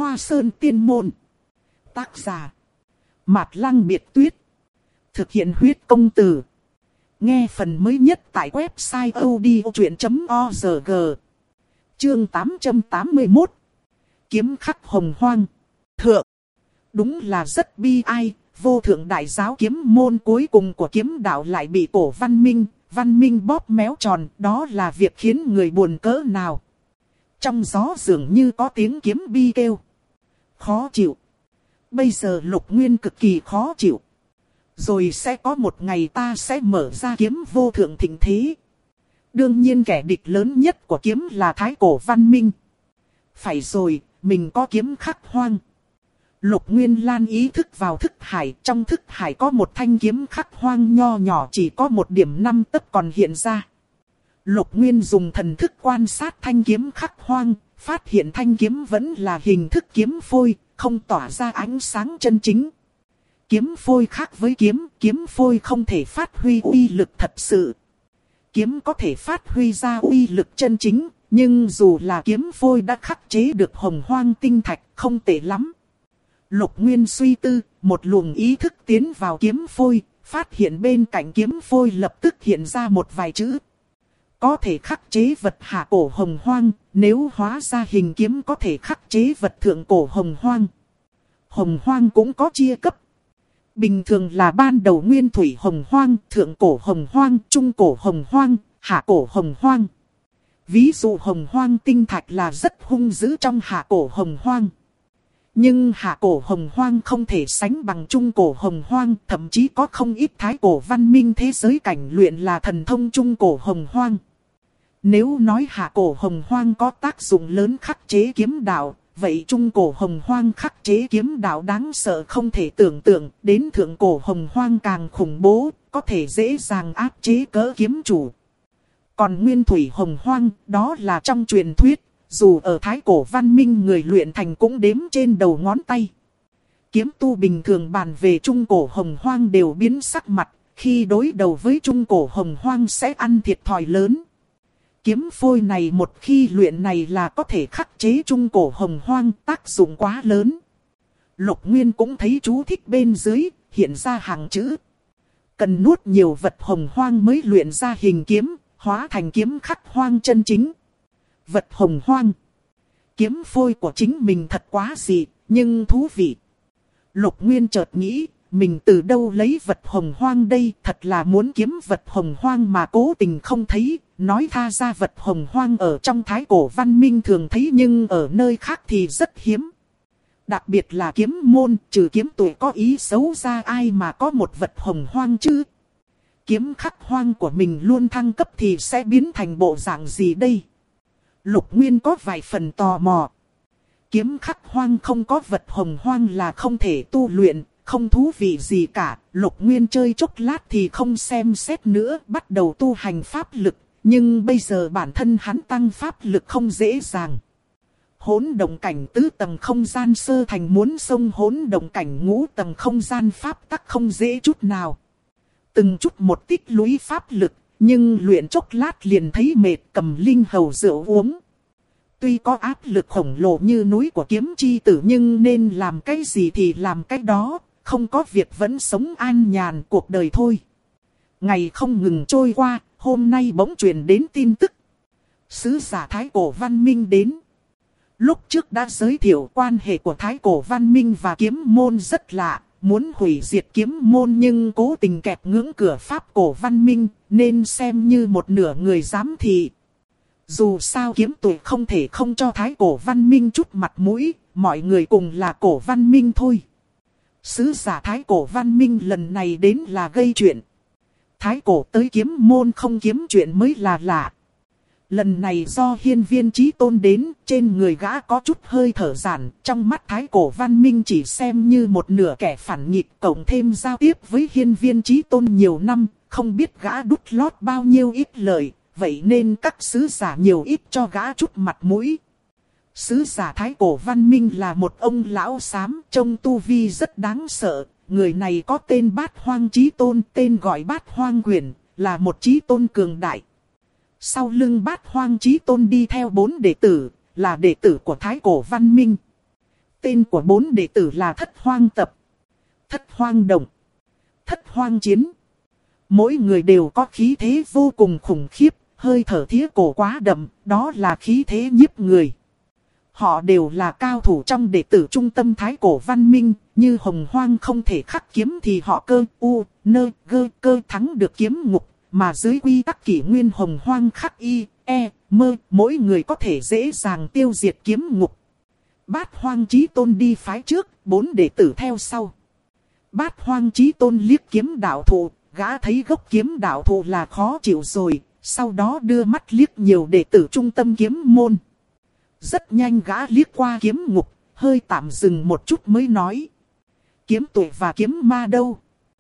Hoa Sơn Tiên Môn. Tác giả Mạt Lăng Biệt Tuyết. Thực hiện huyết công từ. Nghe phần mới nhất tại website odchuyện.org. Chương 881. Kiếm khắc hồng hoang. Thượng. Đúng là rất bi ai, vô thượng đại giáo kiếm môn cuối cùng của kiếm đạo lại bị cổ văn minh bóp méo tròn, đó là việc khiến người buồn cỡ nào. Trong gió dường như có tiếng kiếm bi kêu. Khó chịu. Bây giờ Lục Nguyên cực kỳ khó chịu. Rồi sẽ có một ngày ta sẽ mở ra kiếm vô thượng thịnh thế. Đương nhiên kẻ địch lớn nhất của kiếm là Thái Cổ Văn Minh. Phải rồi, mình có kiếm khắc hoang. Lục Nguyên Lan ý thức vào thức hải. Trong thức hải có một thanh kiếm khắc hoang nho nhỏ, chỉ có 1 điểm 5 tấc còn hiện ra. Lục Nguyên dùng thần thức quan sát thanh kiếm khắc hoang, phát hiện thanh kiếm vẫn là hình thức kiếm phôi, không tỏa ra ánh sáng chân chính. Kiếm phôi khác với kiếm phôi không thể phát huy uy lực thật sự. Kiếm có thể phát huy ra uy lực chân chính, nhưng dù là kiếm phôi đã khắc chế được hồng hoang tinh thạch, không tệ lắm. Lục Nguyên suy tư, một luồng ý thức tiến vào kiếm phôi, phát hiện bên cạnh kiếm phôi lập tức hiện ra một vài chữ. Có thể khắc chế vật hạ cổ hồng hoang, nếu hóa ra hình kiếm có thể khắc chế vật thượng cổ hồng hoang. Hồng hoang cũng có chia cấp. Bình thường là ban đầu nguyên thủy hồng hoang, thượng cổ hồng hoang, trung cổ hồng hoang, hạ cổ hồng hoang. Ví dụ hồng hoang tinh thạch là rất hung dữ trong hạ cổ hồng hoang. Nhưng hạ cổ hồng hoang không thể sánh bằng trung cổ hồng hoang, thậm chí có không ít thái cổ văn minh thế giới cảnh luyện là thần thông trung cổ hồng hoang. Nếu nói hạ cổ hồng hoang có tác dụng lớn khắc chế kiếm đạo, vậy trung cổ hồng hoang khắc chế kiếm đạo đáng sợ không thể tưởng tượng, đến thượng cổ hồng hoang càng khủng bố, có thể dễ dàng áp chế cỡ kiếm chủ. Còn nguyên thủy hồng hoang, đó là trong truyền thuyết, dù ở thái cổ văn minh người luyện thành cũng đếm trên đầu ngón tay. Kiếm tu bình thường bàn về trung cổ hồng hoang đều biến sắc mặt, khi đối đầu với trung cổ hồng hoang sẽ ăn thiệt thòi lớn. Kiếm phôi này một khi luyện này là có thể khắc chế trung cổ hồng hoang, tác dụng quá lớn. Lục Nguyên cũng thấy chú thích bên dưới, hiện ra hàng chữ. Cần nuốt nhiều vật hồng hoang mới luyện ra hình kiếm, hóa thành kiếm khắc hoang chân chính. Vật hồng hoang. Kiếm phôi của chính mình thật quá dị, nhưng thú vị. Lục Nguyên chợt nghĩ, mình từ đâu lấy vật hồng hoang đây, thật là muốn kiếm vật hồng hoang mà cố tình không thấy. Nói tha ra vật hồng hoang ở trong thái cổ văn minh thường thấy nhưng ở nơi khác thì rất hiếm. Đặc biệt là kiếm môn, trừ kiếm tuổi có ý xấu ra ai mà có một vật hồng hoang chứ. Kiếm khắc hoang của mình luôn thăng cấp thì sẽ biến thành bộ dạng gì đây? Lục Nguyên có vài phần tò mò. Kiếm khắc hoang không có vật hồng hoang là không thể tu luyện, không thú vị gì cả. Lục Nguyên chơi chốc lát thì không xem xét nữa, bắt đầu tu hành pháp lực. Nhưng bây giờ bản thân hắn tăng pháp lực không dễ dàng. Hỗn động cảnh 4 tầng không gian sơ thành muốn xông hỗn động cảnh 5 tầng không gian pháp tắc không dễ chút nào. Từng chút một tích lũy pháp lực, nhưng luyện chốc lát liền thấy mệt, cầm linh hầu rượu uống. Tuy có áp lực khổng lồ như núi của kiếm chi tử nhưng nên làm cái gì thì làm cái đó, không có việc vẫn sống an nhàn cuộc đời thôi. Ngày không ngừng trôi qua. Hôm nay bỗng truyền đến tin tức. Sứ giả Thái Cổ Văn Minh đến. Lúc trước đã giới thiệu quan hệ của Thái Cổ Văn Minh và kiếm môn rất lạ. Muốn hủy diệt kiếm môn nhưng cố tình kẹp ngưỡng cửa Pháp Cổ Văn Minh. Nên xem như một nửa người giám thị. Dù sao kiếm tuổi không thể không cho Thái Cổ Văn Minh chút mặt mũi. Mọi người cùng là Cổ Văn Minh thôi. Sứ giả Thái Cổ Văn Minh lần này đến là gây chuyện. Thái cổ tới kiếm môn không kiếm chuyện mới là lạ. Lần này do Hiên Viên Chí Tôn đến, trên người gã có chút hơi thở giản, trong mắt Thái cổ văn minh chỉ xem như một nửa kẻ phản nghịch, cộng thêm giao tiếp với Hiên Viên Chí Tôn nhiều năm, không biết gã đút lót bao nhiêu ít lời, vậy nên các sứ giả nhiều ít cho gã chút mặt mũi. Sứ giả Thái cổ văn minh là một ông lão xám, trông tu vi rất đáng sợ. Người này có tên Bát Hoang Chí Tôn, tên gọi Bát Hoang Quyền, là một chí tôn cường đại. Sau lưng Bát Hoang Chí Tôn đi theo 4 đệ tử, là đệ tử của Thái cổ văn minh. Tên của 4 đệ tử là Thất Hoang Tập, Thất Hoang Động, Thất Hoang Chiến. Mỗi người đều có khí thế vô cùng khủng khiếp, hơi thở thía cổ quá đậm, đó là khí thế nhiếp người. Họ đều là cao thủ trong đệ tử trung tâm Thái Cổ Văn Minh, như Hồng Hoang không thể khắc kiếm thì họ cơ thắng được kiếm ngục, mà dưới quy tắc kỷ nguyên Hồng Hoang khắc mỗi người có thể dễ dàng tiêu diệt kiếm ngục. Bát Hoang Chí Tôn đi phái trước, 4 đệ tử theo sau. Bát Hoang Chí Tôn liếc kiếm đạo thụ, gã thấy gốc kiếm đạo thụ là khó chịu rồi, sau đó đưa mắt liếc nhiều đệ tử trung tâm kiếm môn. Rất nhanh gã liếc qua kiếm ngục, hơi tạm dừng một chút mới nói. Kiếm Tuệ và Kiếm Ma đâu?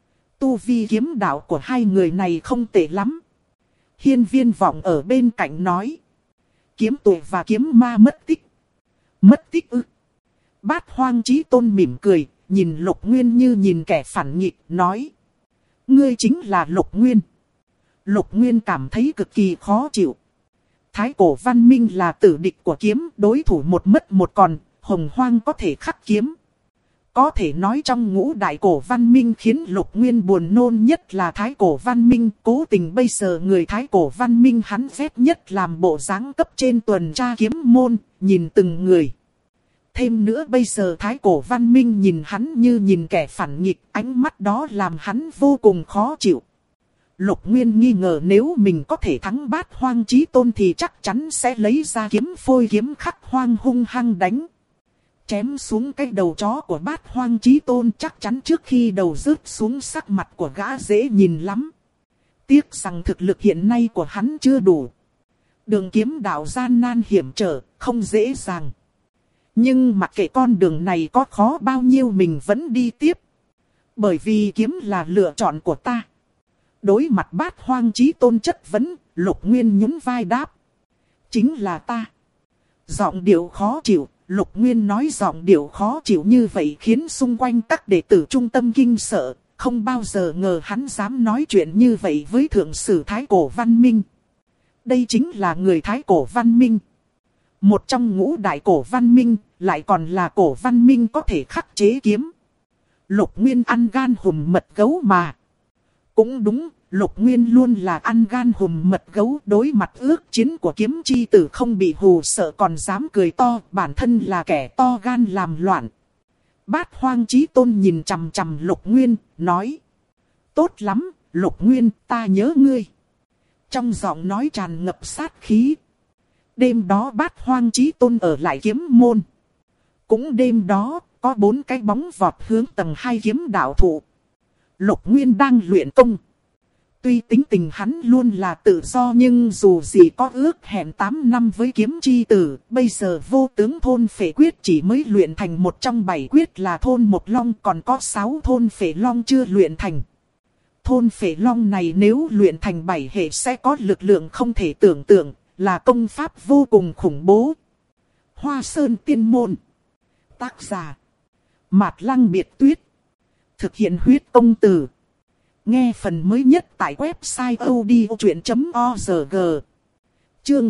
Tu vi kiếm đạo của hai người này không tệ lắm. Hiên Viên Vọng ở bên cạnh nói. Kiếm Tuệ và Kiếm Ma mất tích. Mất tích ư? Bát Hoang Chí Tôn mỉm cười, nhìn Lục Nguyên như nhìn kẻ phản nghịch, nói. Ngươi chính là Lục Nguyên. Lục Nguyên cảm thấy cực kỳ khó chịu. Thái Cổ Văn Minh là tử địch của kiếm, đối thủ một mất một còn, Hồng Hoang có thể khắc kiếm. Có thể nói trong ngũ đại cổ văn minh khiến Lục Nguyên buồn nôn nhất là Thái Cổ Văn Minh. Cố tình bây giờ người Thái Cổ Văn Minh hắn ghét nhất làm bộ dáng cấp trên tuần tra kiếm môn, nhìn từng người. Thêm nữa bây giờ Thái Cổ Văn Minh nhìn hắn như nhìn kẻ phản nghịch, ánh mắt đó làm hắn vô cùng khó chịu. Lục Nguyên nghi ngờ nếu mình có thể thắng Bát Hoang Chí Tôn thì chắc chắn sẽ lấy ra kiếm phôi kiếm khắc hoang hung hăng đánh. Chém xuống cái đầu chó của Bát Hoang Chí Tôn, chắc chắn trước khi đầu rớt xuống sắc mặt của gã dễ nhìn lắm. Tiếc rằng thực lực hiện nay của hắn chưa đủ. Đường kiếm đạo gian nan hiểm trở, không dễ dàng. Nhưng mặc kệ con đường này có khó bao nhiêu mình vẫn đi tiếp. Bởi vì kiếm là lựa chọn của ta. Đối mặt Bát Hoang Chí Tôn chất vấn, Lục Nguyên nhún vai đáp. Chính là ta. Giọng điệu khó chịu, Lục Nguyên nói giọng điệu khó chịu như vậy khiến xung quanh các đệ tử trung tâm kinh sợ. Không bao giờ ngờ hắn dám nói chuyện như vậy với thượng sử Thái Cổ Văn Minh. Đây chính là người Thái Cổ Văn Minh. Một trong ngũ đại cổ văn minh, lại còn là cổ văn minh có thể khắc chế kiếm. Lục Nguyên ăn gan hùm mật gấu mà. Cũng đúng, Lục Nguyên luôn là ăn gan hùm mật gấu, đối mặt ước chiến của kiếm chi tử không bị hù sợ còn dám cười to, bản thân là kẻ to gan làm loạn. Bát Hoang Chí Tôn nhìn chằm chằm Lục Nguyên, nói. Tốt lắm, Lục Nguyên, ta nhớ ngươi. Trong giọng nói tràn ngập sát khí. Đêm đó Bát Hoang Chí Tôn ở lại kiếm môn. Cũng đêm đó, có 4 cái bóng vọt hướng tầng 2 kiếm đạo thụ. Lục Nguyên đang luyện công. Tuy tính tình hắn luôn là tự do nhưng dù gì có ước hẹn 8 năm với kiếm chi tử, bây giờ vô tướng thôn phệ quyết chỉ mới luyện thành một trong 7 quyết là thôn một long, còn có 6 thôn phệ long chưa luyện thành. Thôn phệ long này nếu luyện thành 7 hệ sẽ có lực lượng không thể tưởng tượng, là công pháp vô cùng khủng bố. Hoa Sơn Tiên Môn. Tác giả Mạt Lăng Biệt Tuyết. Thực hiện huyết công từ. Nghe phần mới nhất tại website odchuyện.org. Chương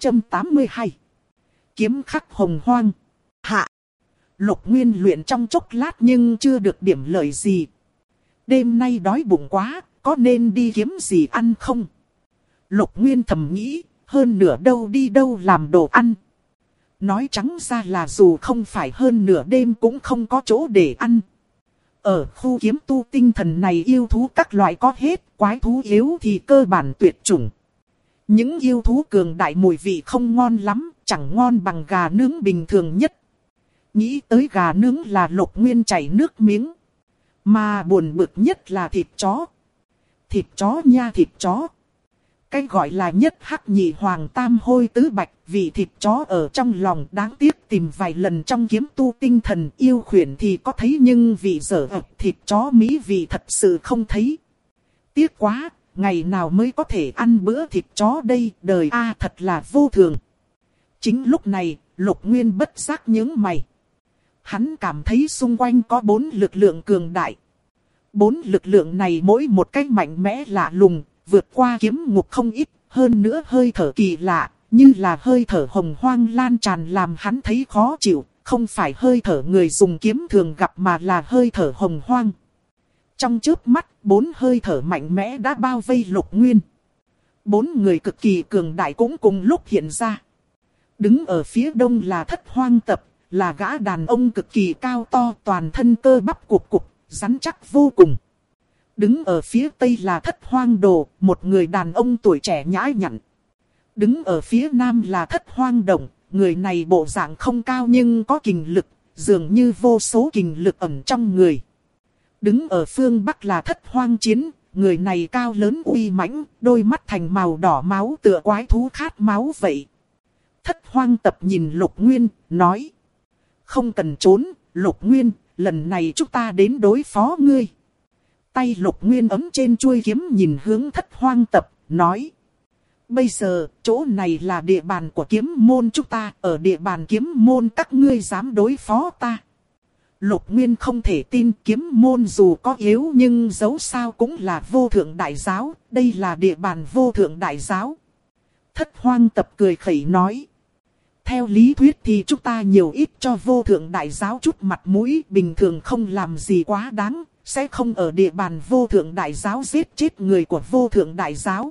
882. Kiếm khắc hồng hoang. Hạ. Lục Nguyên luyện trong chốc lát nhưng chưa được điểm lợi gì. Đêm nay đói bụng quá, có nên đi kiếm gì ăn không? Lục Nguyên thầm nghĩ, hơn nửa đâu đi đâu làm đồ ăn. Nói trắng ra là dù không phải hơn nửa đêm cũng không có chỗ để ăn. Ở khu kiếm tu tinh thần này yêu thú các loại có hết, quái thú yếu thì cơ bản tuyệt chủng. Những yêu thú cường đại mùi vị không ngon lắm, chẳng ngon bằng gà nướng bình thường nhất. Nghĩ tới gà nướng là Lục Nguyên chảy nước miếng. Mà buồn bực nhất là thịt chó. Thịt chó nha, thịt chó. Cái gọi là nhất hắc nhị hoàng tam hôi tứ bạch, vị thịt chó ở trong lòng đáng tiếc tìm vài lần trong kiếm tu tinh thần yêu khuyển thì có thấy nhưng vị dở thịt chó mỹ vị thật sự không thấy. Tiếc quá, ngày nào mới có thể ăn bữa thịt chó đây, đời a thật là vô thường. Chính lúc này, Lục Nguyên bất giác nhướng mày. Hắn cảm thấy xung quanh có 4 lực lượng cường đại. 4 lực lượng này mỗi một cách mạnh mẽ lạ lùng, vượt qua kiếm ngục không ít, hơn nữa hơi thở kỳ lạ, như là hơi thở hồng hoang lan tràn làm hắn thấy khó chịu, không phải hơi thở người dùng kiếm thường gặp mà là hơi thở hồng hoang. Trong chớp mắt, 4 hơi thở mạnh mẽ đã bao vây Lục Nguyên. 4 người cực kỳ cường đại cũng cùng lúc hiện ra. Đứng ở phía đông là Thất Hoang Tập, là gã đàn ông cực kỳ cao to, toàn thân cơ bắp cục cục, rắn chắc vô cùng. Đứng ở phía tây là Thất Hoang Đồ, một người đàn ông tuổi trẻ nhã nhặn. Đứng ở phía nam là Thất Hoang Động, người này bộ dạng không cao nhưng có kình lực, dường như vô số kình lực ẩn trong người. Đứng ở phương bắc là Thất Hoang Chiến, người này cao lớn uy mãnh, đôi mắt thành màu đỏ máu tựa quái thú khát máu vậy. Thất Hoang Tập nhìn Lục Nguyên, nói: không cần trốn, Lục Nguyên, lần này chúng ta đến đối phó ngươi. Tay Lục Nguyên ấm trên chuôi kiếm nhìn hướng Thất Hoang Tập, nói: bây giờ, chỗ này là địa bàn của kiếm môn chúng ta, ở địa bàn kiếm môn các ngươi dám đối phó ta. Lục Nguyên không thể tin, kiếm môn dù có yếu nhưng dẫu sao cũng là vô thượng đại giáo, đây là địa bàn vô thượng đại giáo. Thất Hoang Tập cười khẩy nói: theo lý thuyết thì chúng ta nhiều ít cho vô thượng đại giáo chút mặt mũi, bình thường không làm gì quá đáng, sẽ không ở địa bàn vô thượng đại giáo giết chết người của vô thượng đại giáo.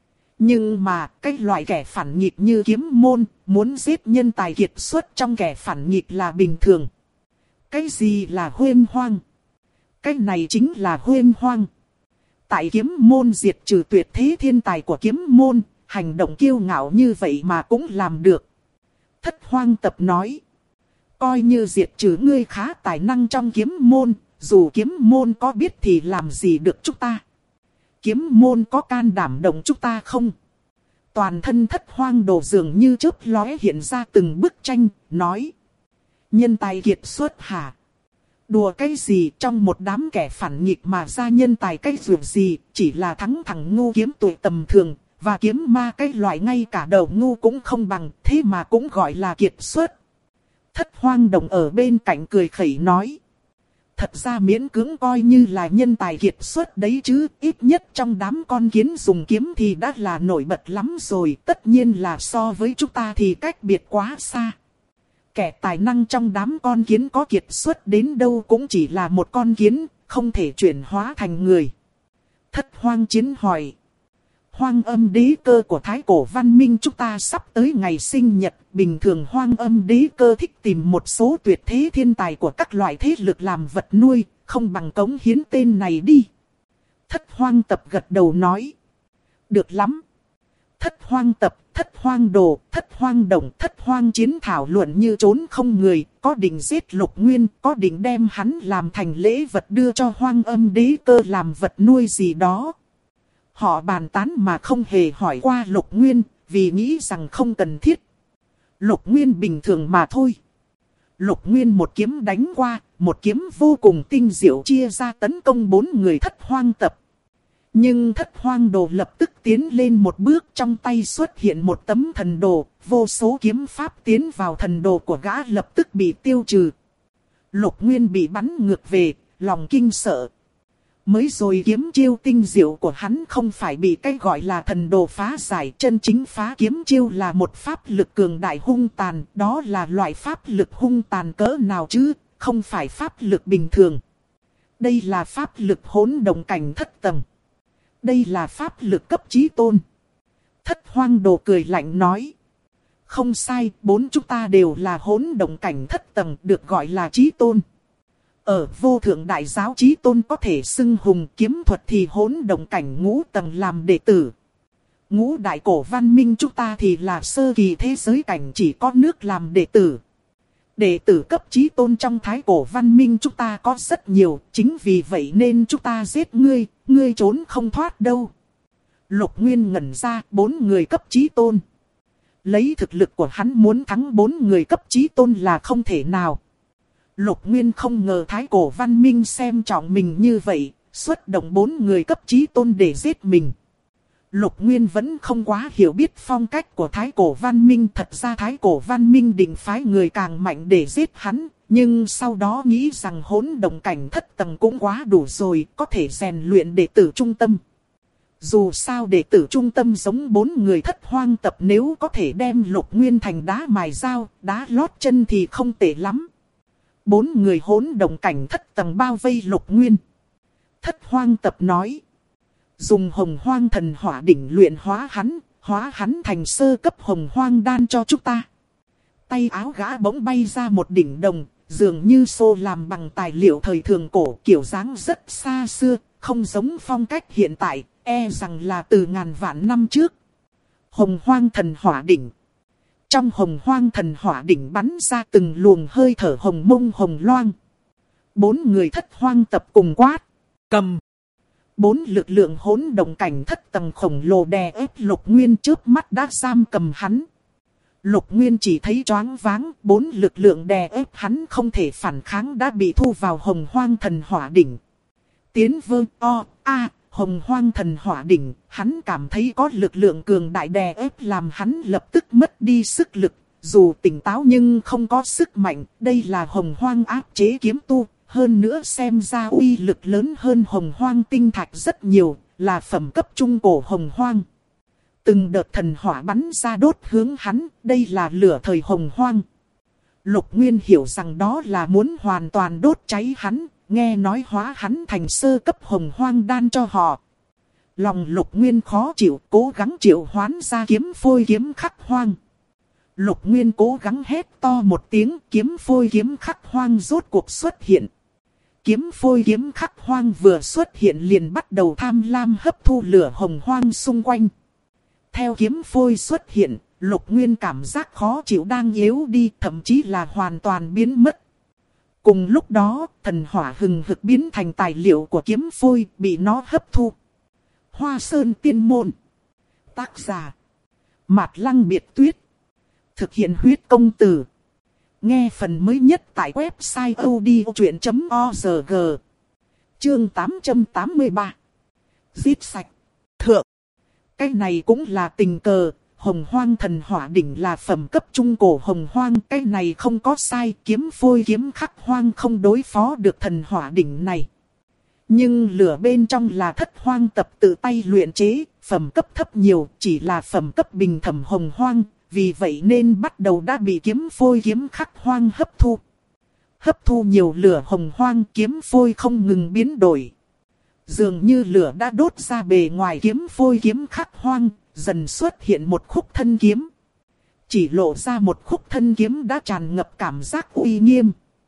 Nhưng mà, cái loại kẻ phản nghịch như kiếm môn, muốn giết nhân tài kiệt xuất trong kẻ phản nghịch là bình thường. Cái gì là huyên hoang? Cái này chính là huyên hoang. Tại kiếm môn diệt trừ tuyệt thế thiên tài của kiếm môn, hành động kiêu ngạo như vậy mà cũng làm được. Thất Hoang Tập nói: coi như diệt trừ ngươi khá tài năng trong kiếm môn, dù kiếm môn có biết thì làm gì được chúng ta? Kiếm môn có can đảm động chúng ta không? Toàn thân Thất Hoang Đồ dường như chớp lóe hiện ra từng bức tranh, nói: nhân tài kiệt xuất hả? Đùa cái gì, trong một đám kẻ phản nghịch mà ra nhân tài cái dù gì, chỉ là thắng thằng ngu kiếm tuổi tầm thường, và kiếm ma cái loại ngay cả đầu ngu cũng không bằng, thế mà cũng gọi là kiệt xuất. Thất Hoang Đồng ở bên cạnh cười khẩy nói: thật ra miễn cưỡng coi như là nhân tài kiệt xuất đấy chứ, ít nhất trong đám con kiến dùng kiếm thì đã là nổi bật lắm rồi, tất nhiên là so với chúng ta thì cách biệt quá xa. Kẻ tài năng trong đám con kiến có kiệt xuất đến đâu cũng chỉ là một con kiến, không thể chuyển hóa thành người. Thất Hoang Chiến hỏi: Hoang Âm Đế Cơ của Thái Cổ văn minh chúng ta sắp tới ngày sinh nhật, bình thường Hoang Âm Đế Cơ thích tìm một số tuyệt thế thiên tài của các loại thế lực làm vật nuôi, không bằng cống hiến tên này đi. Thất Hoang Tập gật đầu nói: được lắm. Thất Hoang Tập, Thất Hoang Đồ, Thất Hoang Động, Thất Hoang Chiến thảo luận như trốn không người, có định giết Lục Nguyên, có định đem hắn làm thành lễ vật đưa cho Hoang Âm Đế Cơ làm vật nuôi gì đó. Họ bàn tán mà không hề hỏi qua Lục Nguyên, vì nghĩ rằng không cần thiết. Lục Nguyên bình thường mà thôi. Lục Nguyên một kiếm đánh qua, một kiếm vô cùng tinh diệu chia ra tấn công 4 người Thất Hoang Tập. Nhưng Thất Hoang Đồ lập tức tiến lên một bước, trong tay xuất hiện một tấm thần đồ, vô số kiếm pháp tiến vào thần đồ của gã lập tức bị tiêu trừ. Lục Nguyên bị bắn ngược về, lòng kinh sợ. Mới rồi kiếm chiêu tinh diệu của hắn không phải bị cái gọi là thần đồ phá giải, chân chính phá kiếm chiêu là một pháp lực cường đại hung tàn, đó là loại pháp lực hung tàn cỡ nào chứ, không phải pháp lực bình thường. Đây là pháp lực hỗn động cảnh thất tầng. Đây là pháp lực cấp chí tôn. Thất Hoang Đồ cười lạnh nói: không sai, 4 chúng ta đều là hỗn động cảnh thất tầng, được gọi là chí tôn. Ở vô thượng đại giáo chí tôn có thể xưng hùng, kiếm thuật thì hỗn động cảnh ngũ tầng làm đệ tử. Ngũ đại cổ văn minh chúng ta thì là sơ kỳ thế giới cảnh, chỉ có nước làm đệ tử. Đệ tử cấp chí tôn trong thái cổ văn minh chúng ta có rất nhiều, chính vì vậy nên chúng ta giết ngươi, ngươi trốn không thoát đâu. Lục Nguyên ngẩn ra, 4 người cấp chí tôn. Lấy thực lực của hắn muốn thắng 4 người cấp chí tôn là không thể nào. Lục Nguyên không ngờ thái cổ văn minh xem trọng mình như vậy, xuất động 4 người cấp chí tôn để giết mình. Lục Nguyên vẫn không quá hiểu biết phong cách của thái cổ văn minh. Thật ra thái cổ văn minh định phái người càng mạnh để giết hắn, nhưng sau đó nghĩ rằng hỗn động cảnh thất tầng cũng quá đủ rồi, có thể rèn luyện đệ tử trung tâm. Dù sao đệ tử trung tâm giống 4 người thất hoang tập, nếu có thể đem Lục Nguyên thành đá mài dao, đá lót chân thì không tệ lắm. 4 người hỗn động cảnh thất tầng bao vây Lục Nguyên. Thất hoang tập nói. Dùng hồng hoang thần hỏa đỉnh luyện hóa hắn thành sơ cấp hồng hoang đan cho chúng ta. Tay áo gã bỗng bay ra một đỉnh đồng, dường như xô làm bằng tài liệu thời thượng cổ, kiểu dáng rất xa xưa, không giống phong cách hiện tại, e rằng là từ ngàn vạn năm trước. Hồng hoang thần hỏa đỉnh. Trong hồng hoang thần hỏa đỉnh bắn ra từng luồng hơi thở hồng mông hồng loang. 4 người thất hoang tập cùng quát. Cầm. 4 lực lượng hỗn động cảnh thất tầng khổng lồ đè ép Lục Nguyên, trước mắt đã giam cầm hắn. Lục Nguyên chỉ thấy choáng váng, 4 lực lượng đè ép hắn không thể phản kháng đã bị thu vào hồng hoang thần hỏa đỉnh. Tiến vơ hồng hoang thần hỏa đỉnh, hắn cảm thấy có lực lượng cường đại đè ép làm hắn lập tức mất đi sức lực. Dù tỉnh táo nhưng không có sức mạnh, đây là hồng hoang áp chế kiếm tu. Hơn nữa xem ra uy lực lớn hơn hồng hoang tinh thạch rất nhiều, là phẩm cấp trung cổ hồng hoang. Từng đợt thần hỏa bắn ra đốt hướng hắn, đây là lửa thời hồng hoang. Lục Nguyên hiểu rằng đó là muốn hoàn toàn đốt cháy hắn, nghe nói hóa hắn thành sơ cấp hồng hoang đan cho họ. Lòng Lục Nguyên khó chịu, cố gắng triệu hoán ra kiếm phôi kiếm khắc hoang. Lục Nguyên cố gắng hét to một tiếng, kiếm phôi kiếm khắc hoang rốt cuộc xuất hiện. Kiếm phôi kiếm khắc hoang vừa xuất hiện liền bắt đầu tham lam hấp thu lửa hồng hoang xung quanh. Theo kiếm phôi xuất hiện, Lục Nguyên cảm giác khó chịu đang yếu đi, thậm chí là hoàn toàn biến mất. Cùng lúc đó, thần hỏa hừng hực biến thành tài liệu của kiếm phôi, bị nó hấp thu. Hoa Sơn Tiên Môn. Tác giả Mạt Lăng Biệt Tuyết. Thực hiện huyết công từ. Nghe phần mới nhất tại website odchuyện.org. Chương 883. Giết sạch. Thượng. Cái này cũng là tình cờ. Hồng hoang thần hỏa đỉnh là phẩm cấp trung cổ hồng hoang. Cái này không có sai. Kiếm phôi kiếm khắc hoang không đối phó được thần hỏa đỉnh này. Nhưng lửa bên trong là thất hoang tập tự tay luyện chế. Phẩm cấp thấp nhiều, chỉ là phẩm cấp bình thẩm hồng hoang. Vì vậy nên bắt đầu đã bị kiếm phôi kiếm khắc hoang hấp thu. Hấp thu nhiều lửa hồng hoang, kiếm phôi không ngừng biến đổi. Dường như lửa đã đốt ra bề ngoài kiếm phôi kiếm khắc hoang, dần xuất hiện một khúc thân kiếm. Chỉ lộ ra một khúc thân kiếm đã tràn ngập cảm giác uy nghiêm.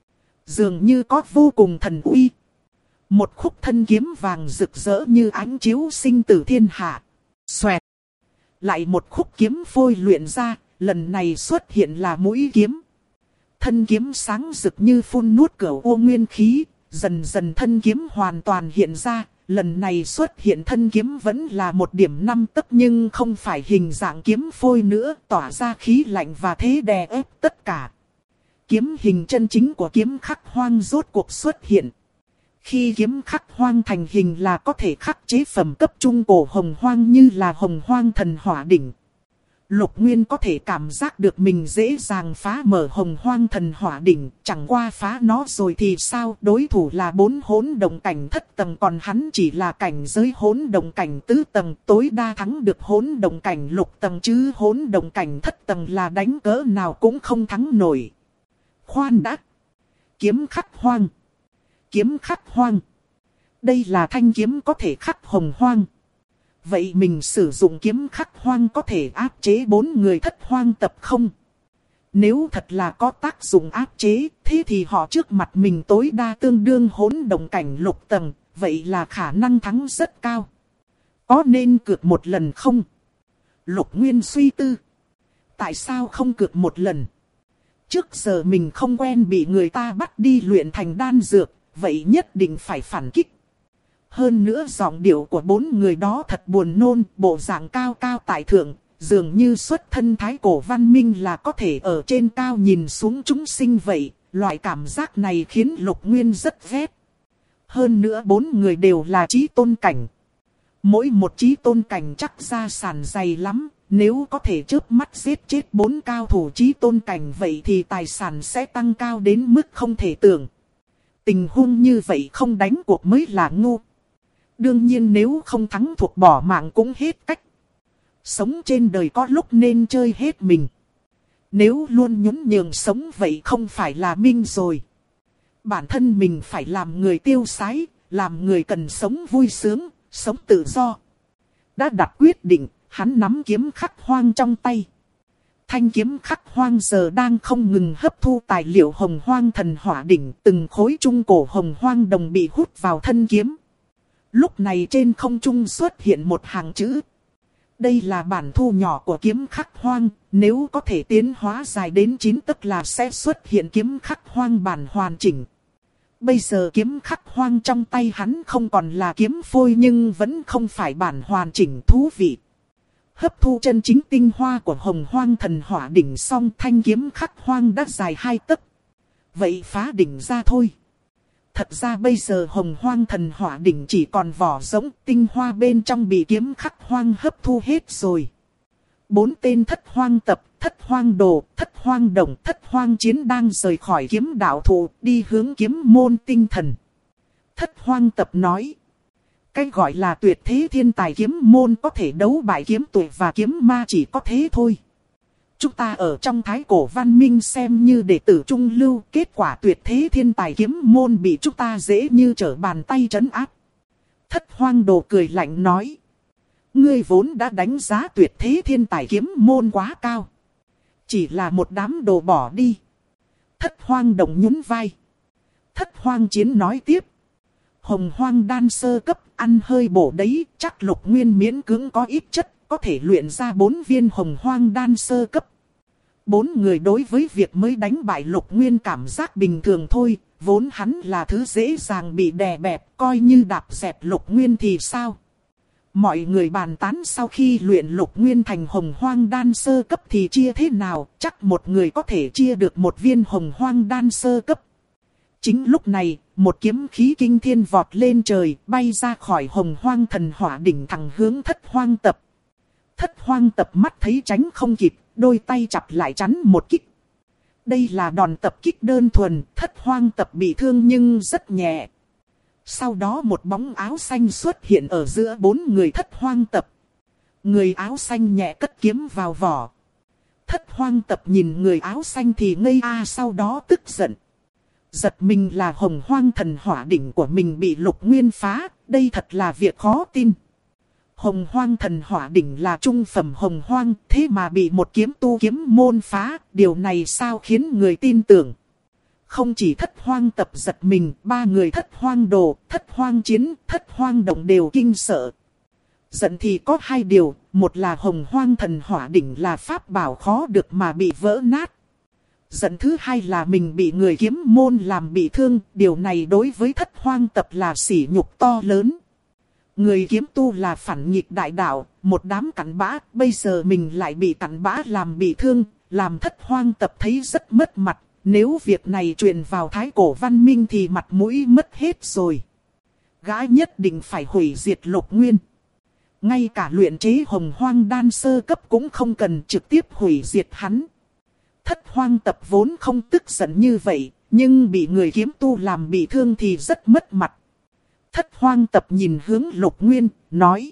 Dường như có vô cùng thần uy. Một khúc thân kiếm vàng rực rỡ như ánh chiếu sinh tử thiên hạ. Xoẹt. Lại một khúc kiếm phôi luyện ra, lần này xuất hiện là mũi kiếm. Thân kiếm sáng rực như phun nuốt cửu ô nguyên khí, dần dần thân kiếm hoàn toàn hiện ra. Lần này xuất hiện thân kiếm vẫn là 1 điểm 5 tấc nhưng không phải hình dạng kiếm phôi nữa, tỏa ra khí lạnh và thế đè ép tất cả. Kiếm hình chân chính của kiếm khắc hoang rốt cuộc xuất hiện. Khi kiếm khắc hoang thành hình là có thể khắc chế phẩm cấp trung cổ hồng hoang như là hồng hoang thần hỏa đỉnh. Lục Nguyên có thể cảm giác được mình dễ dàng phá mở hồng hoang thần hỏa đỉnh, chẳng qua phá nó rồi thì sao, đối thủ là 4 hỗn động cảnh thất tầng còn hắn chỉ là cảnh giới hỗn động cảnh tứ tầng, tối đa thắng được hỗn động cảnh lục tầng chứ hỗn động cảnh thất tầng là đánh cỡ nào cũng không thắng nổi. Khoan đã! Kiếm khắc hoang! Kiếm khắc hoang! Đây là thanh kiếm có thể khắc hồng hoang. Vậy mình sử dụng kiếm khắc hoang có thể áp chế 4 người thất hoang tập không? Nếu thật là có tác dụng áp chế, thế thì họ trước mặt mình tối đa tương đương hỗn động cảnh lục tầng, vậy là khả năng thắng rất cao. Có nên cược một lần không? Lục Nguyên suy tư. Tại sao không cược một lần? Trước giờ mình không quen bị người ta bắt đi luyện thành đan dược, vậy nhất định phải phản kích. Hơn nữa giọng điệu của 4 người đó thật buồn nôn, bộ dạng cao cao tại thượng, dường như xuất thân thái cổ văn minh là có thể ở trên cao nhìn xuống chúng sinh vậy. Loại cảm giác này khiến Lục Nguyên rất ghét. Hơn nữa 4 người đều là chí tôn cảnh. Mỗi một chí tôn cảnh chắc gia sản dày lắm, nếu có thể chớp mắt giết chết 4 cao thủ chí tôn cảnh vậy thì tài sản sẽ tăng cao đến mức không thể tưởng. Tình huống như vậy không đánh cuộc mới là ngu. Đương nhiên nếu không thắng thuộc bỏ mạng cũng hết cách. Sống trên đời có lúc nên chơi hết mình. Nếu luôn nhún nhường sống vậy không phải là minh rồi. Bản thân mình phải làm người tiêu sái, làm người cần sống vui sướng, sống tự do. Đã đặt quyết định, hắn nắm kiếm khắc hoang trong tay. Thanh kiếm khắc hoang giờ đang không ngừng hấp thu tài liệu hồng hoang thần hỏa đỉnh. Từng khối trung cổ hồng hoang đồng bị hút vào thân kiếm. Lúc này trên không trung xuất hiện một hàng chữ. Đây là bản thu nhỏ của kiếm khắc hoang. Nếu có thể tiến hóa dài đến 9 tấc là sẽ xuất hiện kiếm khắc hoang bản hoàn chỉnh. Bây giờ kiếm khắc hoang trong tay hắn không còn là kiếm phôi nhưng vẫn không phải bản hoàn chỉnh thú vị. Hấp thu chân chính tinh hoa của hồng hoang thần hỏa đỉnh xong thanh kiếm khắc hoang đã dài 2 tấc. Vậy phá đỉnh ra thôi. Thật ra bây giờ hồng hoang thần hỏa đỉnh chỉ còn vỏ rỗng, tinh hoa bên trong bị kiếm khắc hoang hấp thu hết rồi. 4 tên thất hoang tập, thất hoang đồ, thất hoang đồng, thất hoang chiến đang rời khỏi kiếm đạo thụ đi hướng kiếm môn tinh thần. Thất hoang tập nói. Cái gọi là tuyệt thế thiên tài kiếm môn có thể đấu bại kiếm tuổi và kiếm ma chỉ có thế thôi. Chúng ta ở trong thái cổ văn minh xem như đệ tử trung lưu, kết quả tuyệt thế thiên tài kiếm môn bị chúng ta dễ như trở bàn tay trấn áp. Thất hoang đồ cười lạnh nói. Ngươi vốn đã đánh giá tuyệt thế thiên tài kiếm môn quá cao. Chỉ là một đám đồ bỏ đi. Thất hoang đồng nhún vai. Thất hoang chiến nói tiếp. Hồng hoang đan sơ cấp ăn hơi bổ đấy, chắc Lục Nguyên miễn cưỡng có ít chất, có thể luyện ra 4 viên hồng hoang đan sơ cấp. 4 người đối với việc mới đánh bại Lục Nguyên cảm giác bình thường thôi, vốn hắn là thứ dễ dàng bị đè bẹp, coi như đạp dẹp Lục Nguyên thì sao? Mọi người bàn tán sau khi luyện Lục Nguyên thành hồng hoang đan sơ cấp thì chia thế nào, chắc một người có thể chia được 1 viên hồng hoang đan sơ cấp. Chính lúc này, một kiếm khí kinh thiên vọt lên trời, bay ra khỏi hồng hoang thần hỏa đỉnh thẳng hướng thất hoang tập. Thất hoang tập mắt thấy tránh không kịp, đôi tay chặt lại chắn một kích. Đây là đòn tập kích đơn thuần, thất hoang tập bị thương nhưng rất nhẹ. Sau đó một bóng áo xanh xuất hiện ở giữa 4 người thất hoang tập. Người áo xanh nhẹ cất kiếm vào vỏ. Thất hoang tập nhìn người áo xanh thì ngây sau đó tức giận. Giật mình là hồng hoang thần hỏa đỉnh của mình bị Lục Nguyên phá, đây thật là việc khó tin. Hồng hoang thần hỏa đỉnh là trung phẩm hồng hoang, thế mà bị một kiếm tu kiếm môn phá, điều này sao khiến người tin tưởng. Không chỉ thất hoang tập giật mình, 3 người thất hoang đồ, thất hoang chiến, thất hoang động đều kinh sợ. Giận thì có 2 điều, một là hồng hoang thần hỏa đỉnh là pháp bảo khó được mà bị vỡ nát. Giận thứ 2 là mình bị người kiếm môn làm bị thương, điều này đối với thất hoang tập là sỉ nhục to lớn. Người kiếm tu là phản nghịch đại đạo, một đám cặn bã, bây giờ mình lại bị cặn bã làm bị thương, làm thất hoang tập thấy rất mất mặt. Nếu việc này truyền vào thái cổ văn minh thì mặt mũi mất hết rồi. Gã nhất định phải hủy diệt Lục Nguyên. Ngay cả luyện chế hồng hoang đan sơ cấp cũng không cần, trực tiếp hủy diệt hắn. Thất hoang tập vốn không tức giận như vậy, nhưng bị người kiếm tu làm bị thương thì rất mất mặt. Thất hoang tập nhìn hướng Lục Nguyên, nói.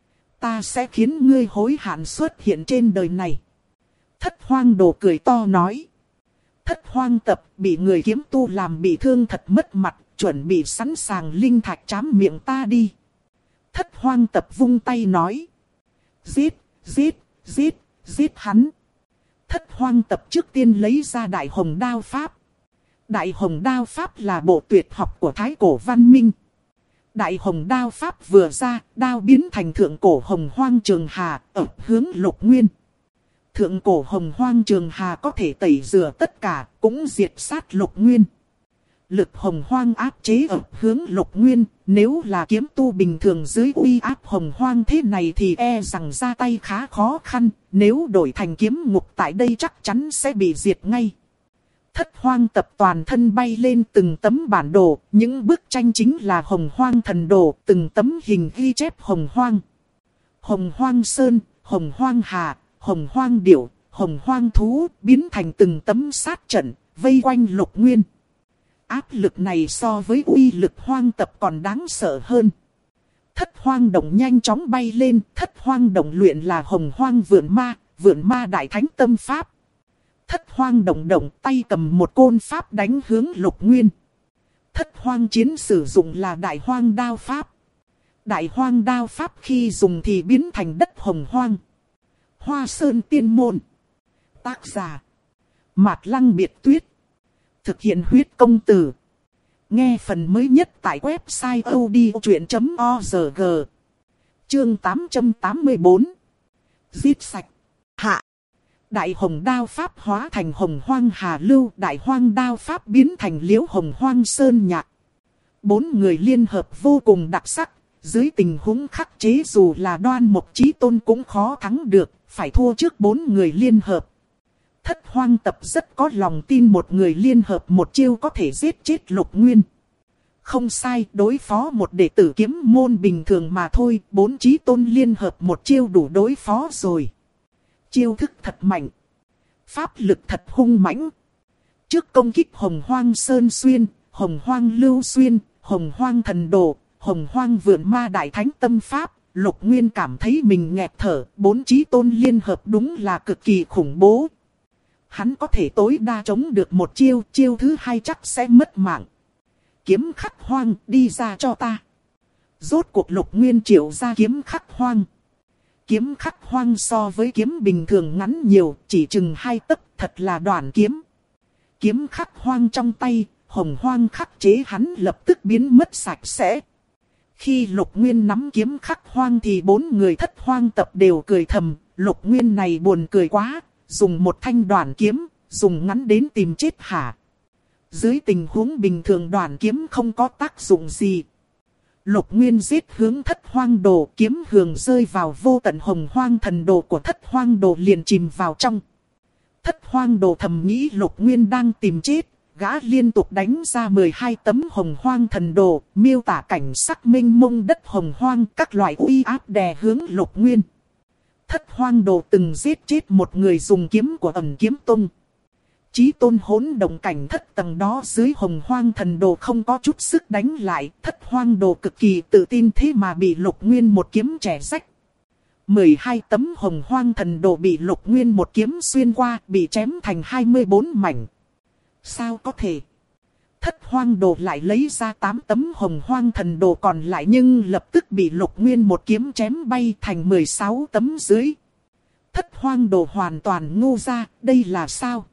Ta sẽ khiến ngươi hối hận xuất hiện trên đời này. Thất hoang đồ cười to nói. Thất hoang tập bị người kiếm tu làm bị thương thật mất mặt, chuẩn bị sẵn sàng linh thạch chám miệng ta đi. Thất hoang tập vung tay nói. Giết, giết, giết, giết hắn. Thất hoang tập trước tiên lấy ra đại hồng đao pháp. Đại hồng đao pháp là bộ tuyệt học của thái cổ văn minh. Đại hồng đao pháp vừa ra, đao biến thành thượng cổ hồng hoang trường hà, ập hướng Lục Nguyên. Thượng cổ hồng hoang trường hà có thể tẩy rửa tất cả, cũng diệt sát Lục Nguyên. Lực hồng hoang áp chế ập hướng Lục Nguyên, nếu là kiếm tu bình thường dưới uy áp hồng hoang thế này thì e rằng ra tay khá khó khăn, nếu đổi thành kiếm ngục tại đây chắc chắn sẽ bị diệt ngay. Thất hoang tập toàn thân bay lên từng tấm bản đồ, những bức tranh chính là hồng hoang thần đồ, từng tấm hình ghi chép hồng hoang. Hồng hoang sơn, hồng hoang hà, hồng hoang điểu, hồng hoang thú, biến thành từng tấm sát trận, vây quanh Lục Nguyên. Áp lực này so với uy lực hoang tập còn đáng sợ hơn. hoang động nhanh chóng bay lên. Thất hoang động luyện là hồng hoang vượn ma đại thánh tâm pháp. Thất hoang động động tay cầm một côn pháp đánh hướng Lục Nguyên. Thất hoang chiến sử dụng là đại hoang đao pháp. Đại hoang đao pháp khi dùng thì biến thành đất hồng hoang. Hoa Sơn Tiên Môn. Tác giả Mạt Lăng Biệt Tuyết. Thực hiện huyết công từ. Nghe phần mới nhất tại website odchuyện.org. Chương 884. Giết sạch. Hạ. Đại hồng đao pháp hóa thành hồng hoang hà lưu. Đại hoang đao pháp biến thành liễu hồng hoang sơn nhạc. 4 người liên hợp vô cùng đặc sắc. Dưới tình huống khắc chế dù là Đoan Mộc Chí Tôn cũng khó thắng được. Phải thua trước 4 người liên hợp. Thất hoang tập rất có lòng tin một người liên hợp một chiêu có thể giết chết Lục Nguyên. Không sai, đối phó một đệ tử kiếm môn bình thường mà thôi, 4 Chí Tôn liên hợp một chiêu đủ đối phó rồi. Chiêu thức thật mạnh. Pháp lực thật hung mãnh. Trước công kích hồng hoang sơn xuyên, hồng hoang lưu xuyên, hồng hoang thần đồ, hồng hoang vượn ma đại thánh tâm pháp, Lục Nguyên cảm thấy mình nghẹt thở, 4 Chí Tôn liên hợp đúng là cực kỳ khủng bố. Hắn có thể tối đa chống được một chiêu, chiêu thứ hai chắc sẽ mất mạng. Kiếm khắc hoang, đi ra cho ta. Rốt cuộc Lục Nguyên triệu ra kiếm khắc hoang. Kiếm khắc hoang so với kiếm bình thường ngắn nhiều, chỉ chừng 2 tấc, thật là đoạn kiếm. Kiếm khắc hoang trong tay, hồng hoang khắc chế hắn lập tức biến mất sạch sẽ. Khi Lục Nguyên nắm kiếm khắc hoang thì 4 người thất hoang tập đều cười thầm, Lục Nguyên này buồn cười quá, dùng một thanh đoạn kiếm, dùng ngắn đến tìm chết hả. Dưới tình huống bình thường đoạn kiếm không có tác dụng gì. Lục Nguyên giết hướng thất hoang đồ, kiếm hường rơi vào vô tận hồng hoang thần đồ của thất hoang đồ liền chìm vào trong. Thất hoang đồ thầm nghĩ Lục Nguyên đang tìm chết, gã liên tục đánh ra 12 tấm hồng hoang thần đồ, miêu tả cảnh sắc mênh mông đất hồng hoang, các loại uy áp đè hướng Lục Nguyên. Thất hoang đồ từng giết chết một người dùng kiếm của Ẩn Kiếm Tông. Chí Tôn hỗn động cảnh thất tầng đó dưới hồng hoang thần đồ không có chút sức đánh lại. Thất hoang đồ cực kỳ tự tin thế mà bị Lục Nguyên một kiếm chẻ rách. 12 tấm hồng hoang thần đồ bị Lục Nguyên một kiếm xuyên qua, bị chém thành 24 mảnh. Sao có thể? Thất hoang đồ lại lấy ra 8 tấm hồng hoang thần đồ còn lại nhưng lập tức bị Lục Nguyên một kiếm chém bay thành 16 tấm dưới. Thất hoang đồ hoàn toàn ngu ra, đây là sao?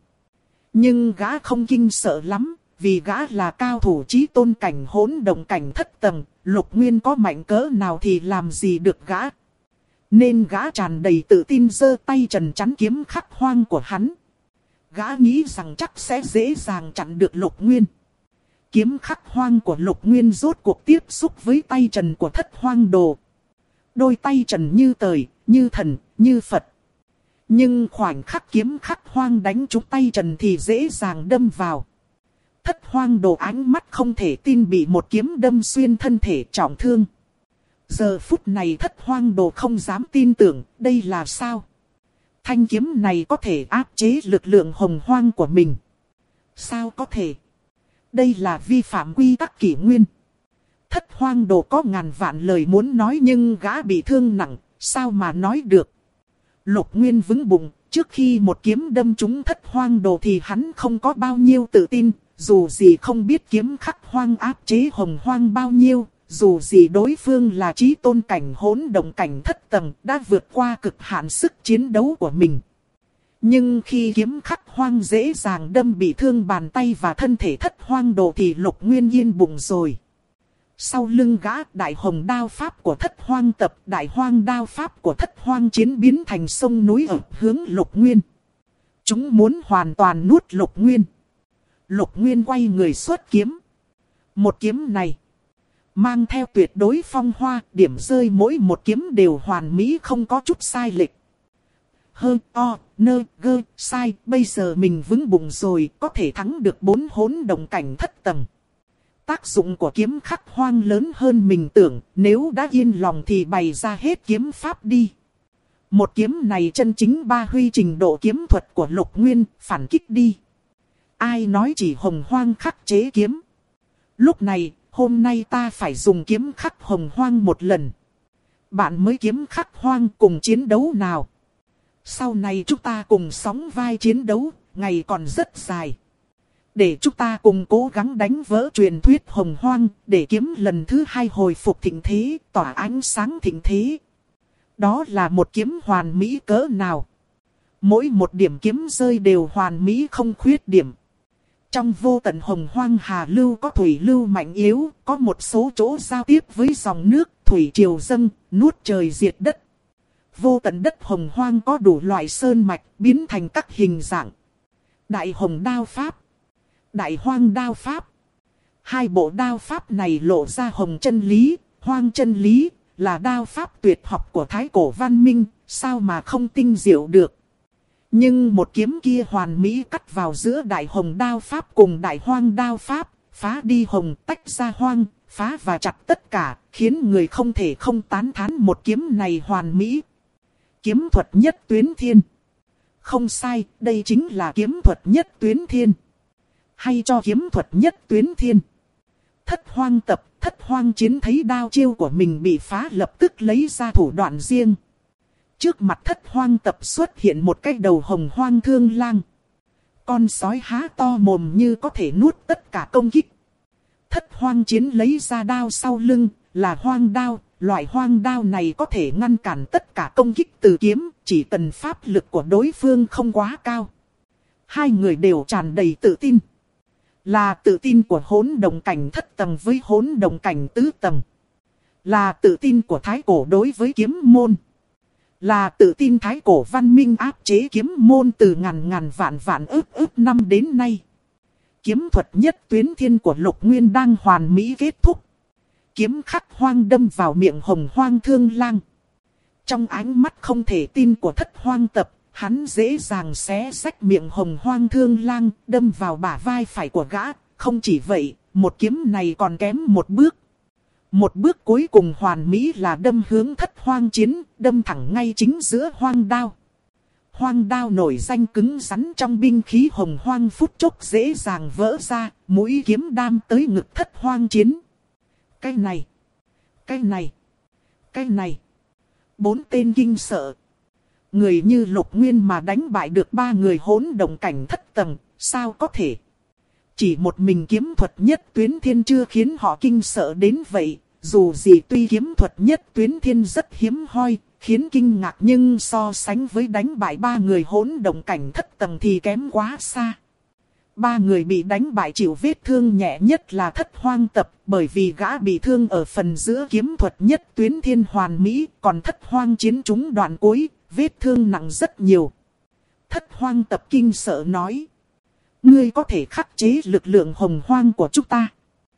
Nhưng gã không kinh sợ lắm, vì gã là cao thủ Chí Tôn cảnh hỗn động cảnh thất tầng, Lục Nguyên có mạnh cỡ nào thì làm gì được gã. Nên gã tràn đầy tự tin giơ tay trần chắn kiếm khắc hoang của hắn. Gã nghĩ rằng chắc sẽ dễ dàng chặn được Lục Nguyên. Kiếm khắc hoang của Lục Nguyên rốt cuộc tiếp xúc với tay trần của thất hoang đồ. Đôi tay trần như trời, như thần, như Phật. Nhưng khoảnh khắc kiếm khắc hoang đánh trúng tay trần thì dễ dàng đâm vào. Thất hoang đồ ánh mắt không thể tin bị một kiếm đâm xuyên thân thể trọng thương. Giờ phút này thất hoang đồ không dám tin tưởng, đây là sao? Thanh kiếm này có thể áp chế lực lượng hồng hoang của mình. Sao có thể? Đây là vi phạm quy tắc kỷ nguyên. Thất hoang đồ có ngàn vạn lời muốn nói nhưng gã bị thương nặng, sao mà nói được? Lục Nguyên vững bụng, trước khi một kiếm đâm trúng thất hoang đồ thì hắn không có bao nhiêu tự tin, dù gì không biết kiếm khắc hoang áp chế hồng hoang bao nhiêu, dù gì đối phương là Chí Tôn cảnh hỗn động cảnh thất tầng đã vượt qua cực hạn sức chiến đấu của mình. Nhưng khi kiếm khắc hoang dễ dàng đâm bị thương bàn tay và thân thể thất hoang đồ thì Lục Nguyên yên bụng rồi. Sau lưng gã, đại hồng đao pháp của thất hoang tập, đại hoang đao pháp của thất hoang chiến biến thành sông núi ở hướng Lục Nguyên. Chúng muốn hoàn toàn nuốt Lục Nguyên. Lục Nguyên quay người xuất kiếm. Một kiếm này mang theo tuyệt đối phong hoa, điểm rơi mỗi một kiếm đều hoàn mỹ không có chút sai lệch. Sai, bây giờ mình vững bụng rồi, có thể thắng được 4 hỗn động cảnh thất tầng. Tác dụng của kiếm khắc hoang lớn hơn mình tưởng, nếu đã yên lòng thì bày ra hết kiếm pháp đi. Một kiếm này chân chính ba huy trình độ kiếm thuật của Lục Nguyên, phản kích đi. Ai nói chỉ hồng hoang khắc chế kiếm? Lúc này, hôm nay ta phải dùng kiếm khắc hồng hoang một lần. Bạn mới kiếm khắc hoang cùng chiến đấu nào. Sau này chúng ta cùng sóng vai chiến đấu, ngày còn rất dài. Để chúng ta cùng cố gắng đánh vỡ truyền thuyết hồng hoang, để kiếm lần thứ 2 hồi phục thịnh thế, tỏa ánh sáng thịnh thế. Đó là một kiếm hoàn mỹ cỡ nào. Mỗi một điểm kiếm rơi đều hoàn mỹ không khuyết điểm. Trong vô tận hồng hoang hà lưu có thủy lưu mạnh yếu, có một số chỗ giao tiếp với dòng nước, thủy triều dâng, nuốt trời diệt đất. Vô tận đất hồng hoang có đủ loại sơn mạch, biến thành các hình dạng. Đại hồng đao pháp, đại hoang đao pháp. Hai bộ đao pháp này lộ ra hồng chân lý, hoang chân lý, là đao pháp tuyệt học của thái cổ văn minh, sao mà không tinh diệu được. Nhưng một kiếm kia hoàn mỹ cắt vào giữa đại hồng đao pháp cùng đại hoang đao pháp, phá đi hồng tách ra hoang, phá và chặt tất cả, khiến người không thể không tán thán một kiếm này hoàn mỹ. Kiếm thuật nhất tuyến thiên. Không sai, đây chính là kiếm thuật nhất tuyến thiên. Hay cho kiếm thuật nhất tuyến thiên. Thất hoang tập, thất hoang chiến thấy đao chiêu của mình bị phá lập tức lấy ra thủ đoạn riêng. Trước mặt thất hoang tập xuất hiện một cái đầu hồng hoang thương lang. Con sói há to mồm như có thể nuốt tất cả công kích. Thất hoang chiến lấy ra đao sau lưng, là hoang đao. Loại hoang đao này có thể ngăn cản tất cả công kích từ kiếm, chỉ cần pháp lực của đối phương không quá cao. Hai người đều tràn đầy tự tin. Là tự tin của hỗn động cảnh thất tầng với hỗn động cảnh tứ tầng. Là tự tin của thái cổ đối với kiếm môn. Là tự tin thái cổ văn minh áp chế kiếm môn từ ngàn vạn ức năm đến nay. Kiếm thuật nhất tuyến thiên của Lục Nguyên đang hoàn mỹ kết thúc. Kiếm khắc hoang đâm vào miệng hồng hoang thương lang. Trong ánh mắt không thể tin của thất hoang tập, hắn dễ dàng xé rách miệng hồng hoang thương lang, đâm vào bả vai phải của gã. Không chỉ vậy, một kiếm này còn kém một bước. Một bước cuối cùng hoàn mỹ là đâm hướng thất hoang chiến, đâm thẳng ngay chính giữa hoang đao. Hoang đao nổi danh cứng rắn trong binh khí hồng hoang phút chốc dễ dàng vỡ ra, mũi kiếm đam tới ngực thất hoang chiến. Cái này, cái này, cái này. 4 tên kinh sợ. Người như Lục Nguyên mà đánh bại được 3 người hỗn động cảnh thất tầng, sao có thể? Chỉ một mình kiếm thuật nhất tuyến thiên chưa khiến họ kinh sợ đến vậy. Dù gì tuy kiếm thuật nhất tuyến thiên rất hiếm hoi, khiến kinh ngạc nhưng so sánh với đánh bại 3 người hỗn động cảnh thất tầng thì kém quá xa. 3 người bị đánh bại chịu vết thương nhẹ nhất là thất hoang tập, bởi vì gã bị thương ở phần giữa kiếm thuật nhất tuyến thiên hoàn mỹ, còn thất hoang chiến trúng đoạn cuối, vết thương nặng rất nhiều. Thất hoang tập kinh sợ nói: ngươi có thể khắc chế lực lượng hồng hoang của chúng ta.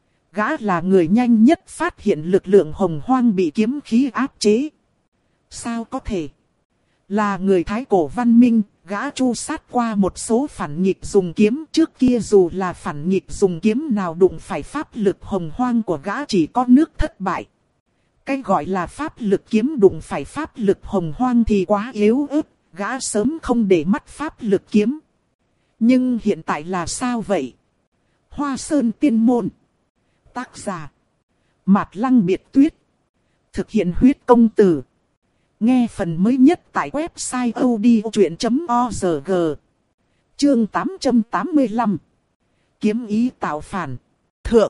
Gã là người nhanh nhất phát hiện lực lượng hồng hoang bị kiếm khí áp chế. Sao có thể? Là người thái cổ văn minh, gã chu sát qua một số phản nghịch dùng kiếm. Trước kia dù là phản nghịch dùng kiếm nào đụng phải pháp lực hồng hoang của gã chỉ có nước thất bại. Cái gọi là pháp lực kiếm đụng phải pháp lực hồng hoang thì quá yếu ớt, gã sớm không để mắt pháp lực kiếm. Nhưng hiện tại là sao vậy? Hoa Sơn Tiên Môn. Tác giả: Mạt Lăng Biệt Tuyết. Thực hiện huyết công từ. Nghe phần mới nhất tại website odchuyện.org. Chương 885. Kiếm ý tạo phản. Thượng.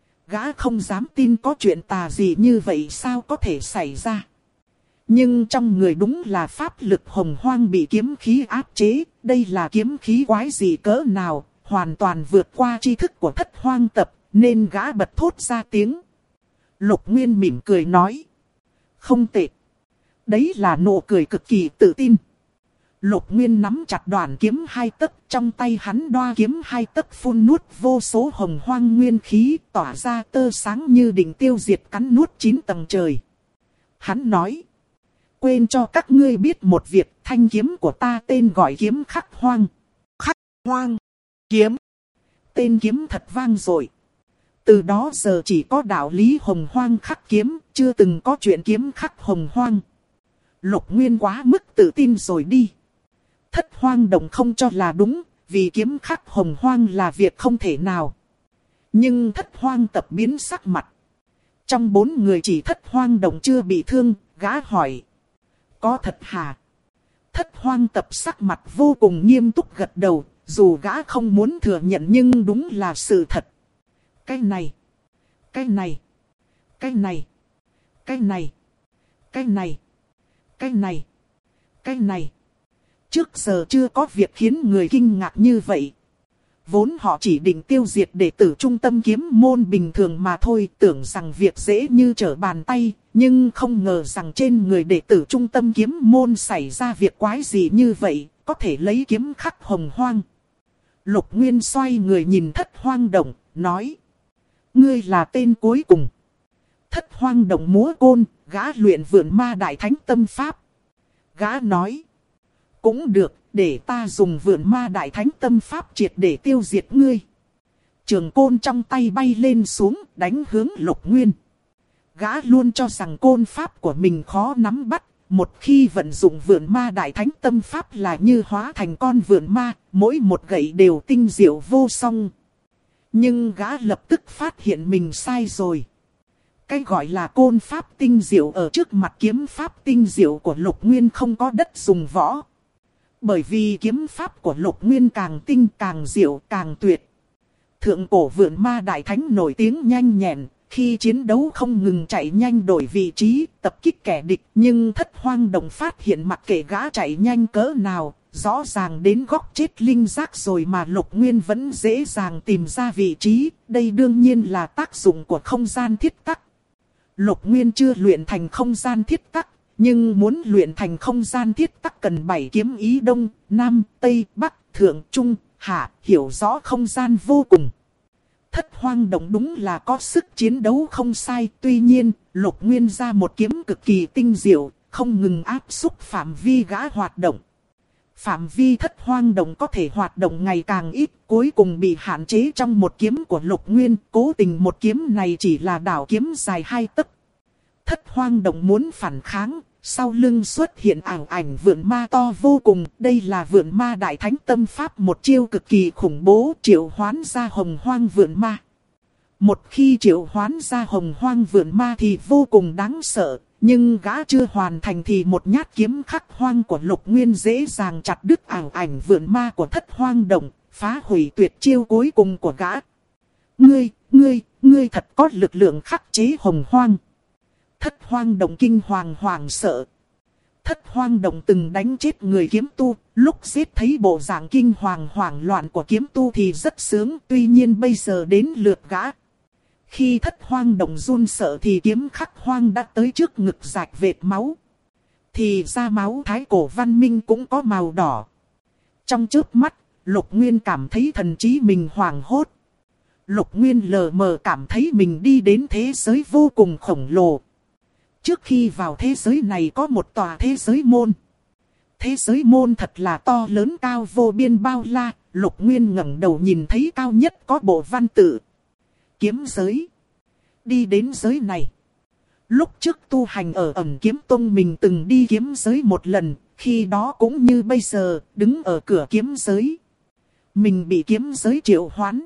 Gã không dám tin có chuyện tà gì như vậy sao có thể xảy ra. Nhưng trong người đúng là pháp lực hồng hoang bị kiếm khí áp chế. Đây là kiếm khí quái gì cỡ nào, hoàn toàn vượt qua tri thức của thất hoang tập, nên gã bật thốt ra tiếng. Lục Nguyên mỉm cười nói: không tệ. Đấy là nụ cười cực kỳ tự tin. Lục Nguyên nắm chặt đoạn kiếm 2 tấc, trong tay hắn đoa kiếm 2 tấc phun nuốt vô số hồng hoang nguyên khí, tỏa ra tơ sáng như định tiêu diệt cắn nuốt 9 tầng trời. Hắn nói: quên cho các ngươi biết một việc, thanh kiếm của ta tên gọi kiếm khắc hoang. Khắc hoang kiếm. Tên kiếm thật vang dội. Từ đó giờ chỉ có đạo lý hồng hoang khắc kiếm, chưa từng có chuyện kiếm khắc hồng hoang. Lục Nguyên quá mức tự tin rồi đi. Thất hoang đồng không cho là đúng, vì kiếm khắc hồng hoang là việc không thể nào. Nhưng thất hoang tập biến sắc mặt. Trong 4 người chỉ thất hoang đồng chưa bị thương, Gã hỏi. Có thật hả? Thất Hoang Tập sắc mặt vô cùng nghiêm túc gật đầu, dù gã không muốn thừa nhận nhưng đúng là sự thật. Cái này, cái này, cái này, cái này, cái này, cái này, cái này. Trước giờ chưa có việc khiến người kinh ngạc như vậy. Vốn họ chỉ định tiêu diệt đệ tử trung tâm kiếm môn bình thường mà thôi, tưởng rằng việc dễ như trở bàn tay, nhưng không ngờ rằng trên người đệ tử trung tâm kiếm môn xảy ra việc quái gì như vậy, có thể lấy kiếm khắc hồng hoang. Lục Nguyên xoay người nhìn Thất Hoang Động, nói. Ngươi là tên cuối cùng. Thất Hoang Động múa côn, gã luyện Vượn Ma Đại Thánh Tâm Pháp. Gã nói. Cũng được, để ta dùng Vượn Ma Đại Thánh Tâm Pháp triệt để tiêu diệt ngươi. Trường côn trong tay bay lên xuống, đánh hướng Lục Nguyên. Gã luôn cho rằng côn pháp của mình khó nắm bắt. Một khi vận dụng Vượn Ma Đại Thánh Tâm Pháp là như hóa thành con vượn ma, mỗi một gậy đều tinh diệu vô song. Nhưng gã lập tức phát hiện mình sai rồi. Cái gọi là côn pháp tinh diệu ở trước mặt kiếm pháp tinh diệu của Lục Nguyên không có đất dùng võ. Bởi vì kiếm pháp của Lục Nguyên càng tinh càng diệu càng tuyệt. Thượng cổ Vượn Ma Đại Thánh nổi tiếng nhanh nhẹn, khi chiến đấu không ngừng chạy nhanh đổi vị trí, tập kích kẻ địch. Nhưng Thất Hoang Động phát hiện mặc kệ gã chạy nhanh cỡ nào, rõ ràng đến góc chết linh giác rồi mà Lục Nguyên vẫn dễ dàng tìm ra vị trí. Đây đương nhiên là tác dụng của không gian thiết tắc. Lục Nguyên chưa luyện thành không gian thiết tắc, nhưng muốn luyện thành không gian thiết tắc cần 7 kiếm ý Đông, Nam, Tây, Bắc, Thượng, Trung, Hạ, hiểu rõ không gian vô cùng. Thất Hoang Động đúng là có sức chiến đấu không sai, tuy nhiên, Lục Nguyên ra một kiếm cực kỳ tinh diệu, không ngừng áp xúc phạm vi gã hoạt động. Phạm vi Thất Hoang Động có thể hoạt động ngày càng ít, cuối cùng bị hạn chế trong một kiếm của Lục Nguyên, cố tình một kiếm này chỉ là đảo kiếm dài 2 tấc. Thất Hoang Động muốn phản kháng, sau lưng xuất hiện ảo ảnh vượn ma to vô cùng, đây là Vượn Ma Đại Thánh Tâm Pháp, một chiêu cực kỳ khủng bố, triệu hoán ra hồng hoang vượn ma. Một khi triệu hoán ra hồng hoang vượn ma thì vô cùng đáng sợ, nhưng gã chưa hoàn thành thì một nhát kiếm khắc hoang của Lục Nguyên dễ dàng chặt đứt ảo ảnh vượn ma của Thất Hoang Động, phá hủy tuyệt chiêu cuối cùng của gã. Ngươi thật có lực lượng khắc chế hồng hoang. Thất Hoang Động kinh hoàng hoảng sợ. Thất Hoang Động từng đánh chết người kiếm tu, lúc giết thấy bộ dạng kinh hoàng hoảng loạn của kiếm tu thì rất sướng, tuy nhiên bây giờ đến lượt gã. Khi Thất Hoang Động run sợ thì kiếm khắc hoang đã tới trước ngực rạch vệt máu. Thì ra máu thái cổ văn minh cũng có màu đỏ. Trong chớp mắt, Lục Nguyên cảm thấy thần trí mình hoảng hốt. Lục Nguyên lờ mờ cảm thấy mình đi đến thế giới vô cùng khổng lồ. Trước khi vào thế giới này có một tòa thế giới môn. Thế giới môn thật là to lớn cao vô biên bao la. Lục Nguyên ngẩng đầu nhìn thấy cao nhất có bộ văn tự. Kiếm giới. Đi đến giới này. Lúc trước tu hành ở Ẩn Kiếm Tông mình từng đi kiếm giới một lần. Khi đó cũng như bây giờ, đứng ở cửa kiếm giới. Mình bị kiếm giới triệu hoán.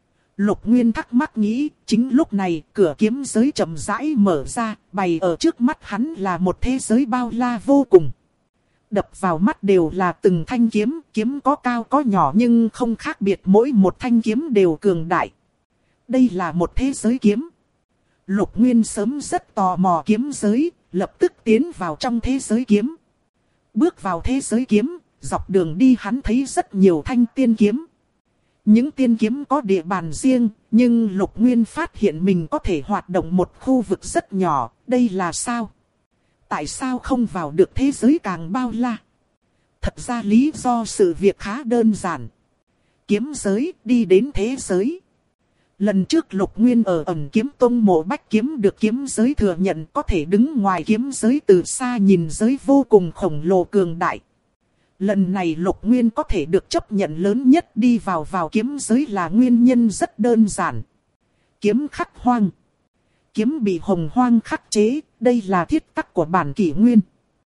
Lục Nguyên thắc mắc nghĩ, chính lúc này cửa kiếm giới chậm rãi mở ra, bày ở trước mắt hắn là một thế giới bao la vô cùng. Đập vào mắt đều là từng thanh kiếm, kiếm có cao có nhỏ nhưng không khác biệt, mỗi một thanh kiếm đều cường đại. Đây là một thế giới kiếm. Lục Nguyên sớm rất tò mò kiếm giới, lập tức tiến vào trong thế giới kiếm. Bước vào thế giới kiếm, dọc đường đi hắn thấy rất nhiều thanh tiên kiếm. Những tiên kiếm có địa bàn riêng, nhưng Lục Nguyên phát hiện mình có thể hoạt động một khu vực rất nhỏ, đây là sao? Tại sao không vào được thế giới càng bao la? Thật ra lý do sự việc khá đơn giản. Kiếm giới đi đến thế giới. Lần trước Lục Nguyên ở Ẩn Kiếm Tông mộ bách kiếm được kiếm giới thừa nhận có thể đứng ngoài kiếm giới từ xa nhìn giới vô cùng khổng lồ cường đại. Lần này Lục Nguyên có thể được chấp nhận lớn nhất đi vào kiếm giới là nguyên nhân rất đơn giản. Kiếm khắc hoang. Kiếm bị hồng hoang khắc chế, đây là thiết tắc của bản kỷ nguyên.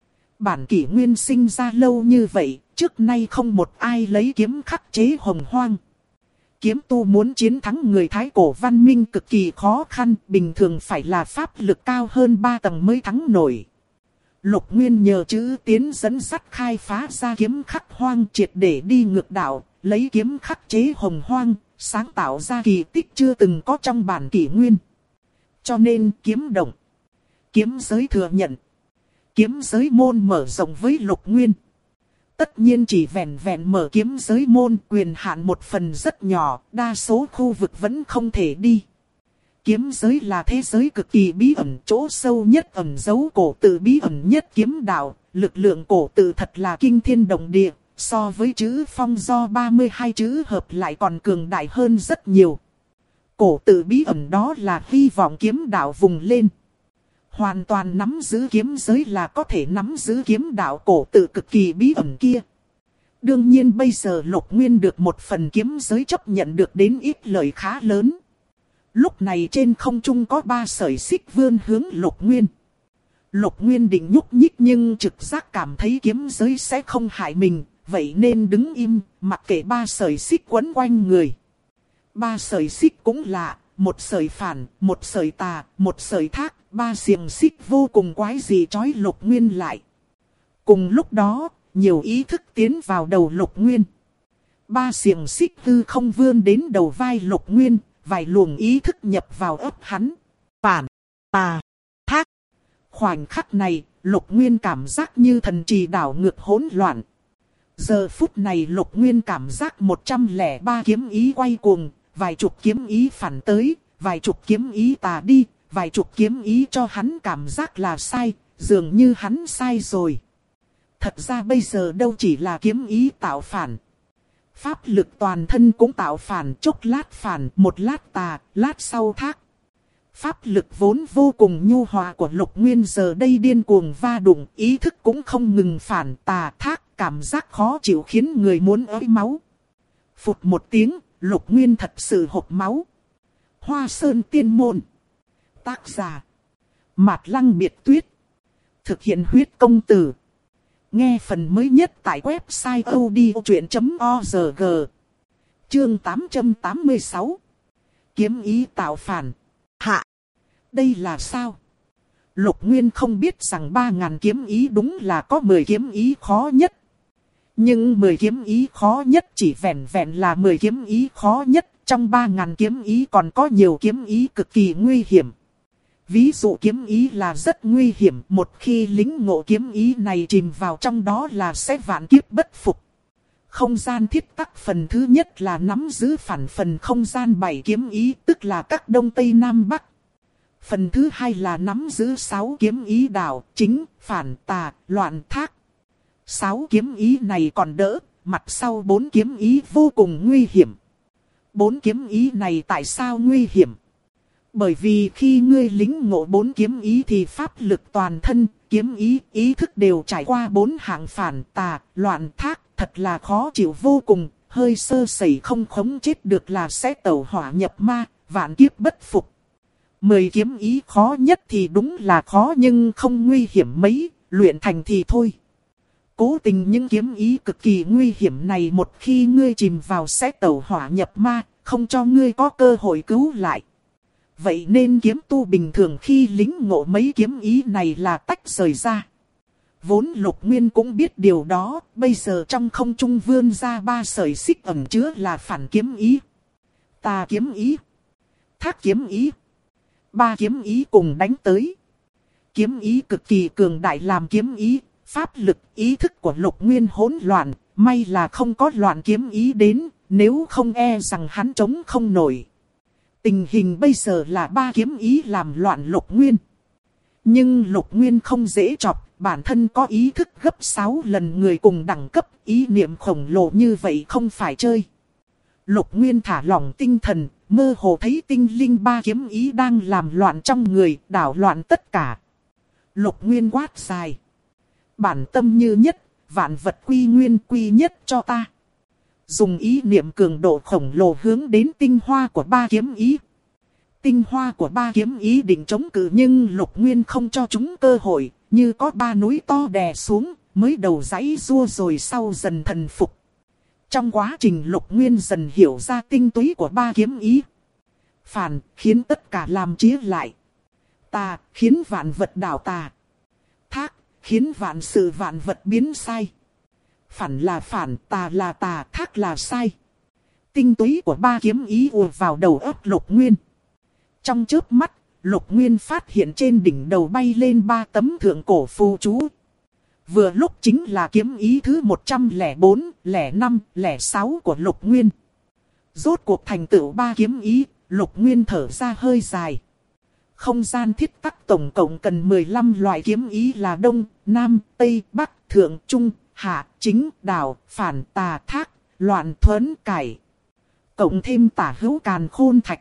Bản kỷ nguyên sinh ra lâu như vậy, trước nay không một ai lấy kiếm khắc chế hồng hoang. Kiếm tu muốn chiến thắng người Thái cổ văn minh cực kỳ khó khăn, bình thường phải là pháp lực cao hơn 3 tầng mới thắng nổi. Lục Nguyên nhờ chữ tiến dẫn dắt khai phá ra kiếm khắc hoang triệt để đi ngược đạo, lấy kiếm khắc chế hồng hoang, sáng tạo ra kỳ tích chưa từng có trong bản kỷ nguyên. Cho nên kiếm động, kiếm giới thừa nhận, kiếm giới môn mở rộng với Lục Nguyên. Tất nhiên chỉ vẹn vẹn mở kiếm giới môn, quyền hạn một phần rất nhỏ, đa số khu vực vẫn không thể đi. Kiếm giới là thế giới cực kỳ bí ẩn, chỗ sâu nhất ẩn giấu cổ tự bí ẩn nhất kiếm đạo, lực lượng cổ tự thật là kinh thiên động địa, so với chữ phong do 32 chữ hợp lại còn cường đại hơn rất nhiều. Cổ tự bí ẩn đó là hy vọng kiếm đạo vùng lên. Hoàn toàn nắm giữ kiếm giới là có thể nắm giữ kiếm đạo cổ tự cực kỳ bí ẩn kia. Đương nhiên bây giờ Lục Nguyên được một phần kiếm giới chấp nhận được đến ít lợi khá lớn. Lúc này trên không trung có 3 sợi xích vươn hướng Lục Nguyên. Lục Nguyên định nhúc nhích nhưng trực giác cảm thấy kiếm giới sẽ không hại mình, vậy nên đứng im, mặc kệ 3 sợi xích quấn quanh người. 3 sợi xích cũng lạ, một sợi phản, một sợi tà, một sợi thác, 3 xiềng xích vô cùng quái dị trói Lục Nguyên lại. Cùng lúc đó, nhiều ý thức tiến vào đầu Lục Nguyên. 3 xiềng xích hư không vươn đến đầu vai Lục Nguyên, vài luồng ý thức nhập vào ấp hắn. Phản, tà, thác. Khoảnh khắc này, Lục Nguyên cảm giác như thần trì đảo ngược hỗn loạn. Giờ phút này Lục Nguyên cảm giác 103 kiếm ý quay cuồng, vài chục kiếm ý phản tới, vài chục kiếm ý tà đi, vài chục kiếm ý cho hắn cảm giác là sai, dường như hắn sai rồi. Thật ra bây giờ đâu chỉ là kiếm ý tạo phản. Pháp lực toàn thân cũng tạo phản, chốc lát phản, một lát tà, lát sau thác. Pháp lực vốn vô cùng nhu hòa của Lục Nguyên giờ đây điên cuồng va đụng, ý thức cũng không ngừng phản tà thác, cảm giác khó chịu khiến người muốn ới máu. Phụt một tiếng, Lục Nguyên thật sự hộc máu. Hoa Sơn Tiên Môn. Tác giả Mạt Lăng Biệt Tuyết. Thực hiện huyết công từ. Nghe phần mới nhất tại website odchuyện.org. Chương 886. Kiếm ý tạo phản. Hạ. Đây là sao? Lục Nguyên không biết rằng 3.000 kiếm ý đúng là có 10 kiếm ý khó nhất. Nhưng 10 kiếm ý khó nhất chỉ vẹn vẹn là 10 kiếm ý khó nhất. Trong 3.000 kiếm ý còn có nhiều kiếm ý cực kỳ nguy hiểm. Ví dụ kiếm ý là rất nguy hiểm, một khi lính ngộ kiếm ý này chìm vào trong đó là sẽ vạn kiếp bất phục. Không gian thiết tắc phần thứ nhất là nắm giữ phản phần không gian 7 kiếm ý, tức là các đông tây nam bắc. Phần thứ hai là nắm giữ 6 kiếm ý đạo, chính, phản, tà, loạn, thác. 6 kiếm ý này còn đỡ, mặt sau 4 kiếm ý vô cùng nguy hiểm. 4 kiếm ý này tại sao nguy hiểm? Bởi vì khi ngươi lính ngộ 4 kiếm ý thì pháp lực toàn thân, kiếm ý, ý thức đều trải qua 4 hạng phản, tà, loạn, thác, thật là khó chịu vô cùng, hơi sơ sẩy không khống chết được là sẽ tẩu hỏa nhập ma, vạn kiếp bất phục. 10 kiếm ý khó nhất thì đúng là khó nhưng không nguy hiểm mấy, luyện thành thì thôi. Cố tình những kiếm ý cực kỳ nguy hiểm này một khi ngươi chìm vào sẽ tẩu hỏa nhập ma, không cho ngươi có cơ hội cứu lại. Vậy nên kiếm tu bình thường khi lính ngộ mấy kiếm ý này là tách rời ra. Vốn Lục Nguyên cũng biết điều đó, bây giờ trong không trung vươn ra 3 sợi xích ẩn chứa là phản kiếm ý, tà kiếm ý, thác kiếm ý. 3 kiếm ý cùng đánh tới. Kiếm ý cực kỳ cường đại làm kiếm ý, pháp lực, ý thức của Lục Nguyên hỗn loạn, may là không có loạn kiếm ý đến, nếu không e rằng hắn chống không nổi. Tình hình bây giờ là 3 kiếm ý làm loạn Lục Nguyên. Nhưng Lục Nguyên không dễ chọc, bản thân có ý thức gấp 6 lần người cùng đẳng cấp, ý niệm khổng lồ như vậy không phải chơi. Lục Nguyên thả lỏng tinh thần, mơ hồ thấy tinh linh 3 kiếm ý đang làm loạn trong người, đảo loạn tất cả. Lục Nguyên quát dài. Bản tâm như nhất, vạn vật quy nguyên quy nhất cho ta. Dùng ý niệm cường độ khổng lồ hướng đến tinh hoa của 3 kiếm ý. Tinh hoa của 3 kiếm ý định chống cự nhưng Lục Nguyên không cho chúng cơ hội, như có 3 núi to đè xuống, mới đầu giãy giụa rồi sau dần thần phục. Trong quá trình Lục Nguyên dần hiểu ra tinh túy của 3 kiếm ý. Phản, khiến tất cả làm chĩa lại. Tà, khiến vạn vật đảo tà. Thác, khiến vạn sự vạn vật biến sai. Phản là phản, tà là tà, thác là sai. Tinh túy của ba kiếm ý ùa vào đầu óc Lục Nguyên. Trong chớp mắt, Lục Nguyên phát hiện trên đỉnh đầu bay lên 3 tấm thượng cổ phù chú. Vừa lúc chính là kiếm ý thứ 104, 05, 06 của Lục Nguyên. Rốt cuộc thành tựu ba kiếm ý, Lục Nguyên thở ra hơi dài. Không gian thiết tắc tổng cộng cần 15 loại kiếm ý là Đông, Nam, Tây, Bắc, Thượng, Trung, Hạ, Chính, Đảo, Phản, Tà, Thác, Loạn, Thuấn, Cải. Cộng thêm tả hữu càn khôn thạch.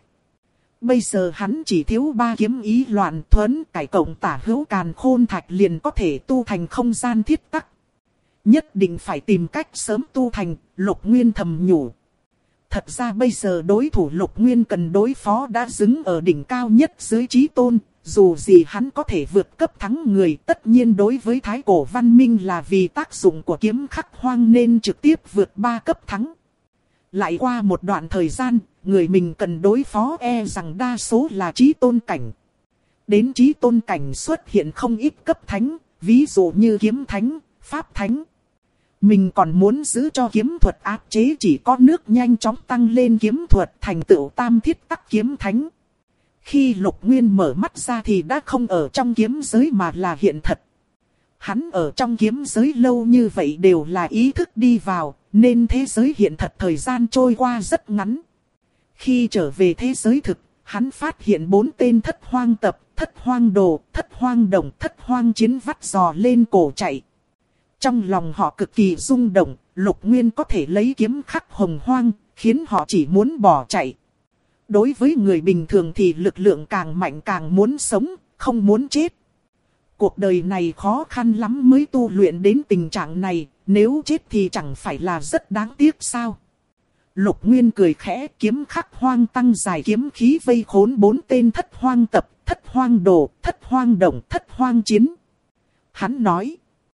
Bây giờ hắn chỉ thiếu 3 kiếm ý Loạn, Thuấn, Cải cộng tả hữu càn khôn thạch liền có thể tu thành không gian thiết tắc. Nhất định phải tìm cách sớm tu thành, Lục Nguyên thầm nhủ. Thật ra bây giờ đối thủ Lục Nguyên cần đối phó đã đứng ở đỉnh cao nhất dưới Chí Tôn. Dù gì hắn có thể vượt cấp thắng người, tất nhiên đối với Thái Cổ Văn Minh là vì tác dụng của kiếm khắc hoang nên trực tiếp vượt 3 cấp thắng. Lại qua một đoạn thời gian, người mình cần đối phó rằng đa số là Chí Tôn cảnh. Đến Chí Tôn cảnh xuất hiện không ít cấp thánh, ví dụ như kiếm thánh, pháp thánh. Mình còn muốn giữ cho kiếm thuật áp chế chỉ có nước nhanh chóng tăng lên kiếm thuật thành tựu tam thiết tắc kiếm thánh. Khi Lục Nguyên mở mắt ra thì đã không ở trong kiếm giới mà là hiện thật. Hắn ở trong kiếm giới lâu như vậy đều là ý thức đi vào, nên thế giới hiện thật thời gian trôi qua rất ngắn. Khi trở về thế giới thực, hắn phát hiện 4 tên thất hoang tập, thất hoang đồ, thất hoang đồng, thất hoang chiến vắt giò lên cổ chạy. Trong lòng họ cực kỳ rung động, Lục Nguyên có thể lấy kiếm khắc hồng hoang, khiến họ chỉ muốn bỏ chạy. Đối với người bình thường thì lực lượng càng mạnh càng muốn sống, không muốn chết. Cuộc đời này khó khăn lắm mới tu luyện đến tình trạng này, nếu chết thì chẳng phải là rất đáng tiếc sao. Lục Nguyên cười khẽ, kiếm khắc hoang tăng dài kiếm khí vây khốn 4 tên thất hoang tập, thất hoang đồ, thất hoang đồng, thất hoang chiến. Hắn nói,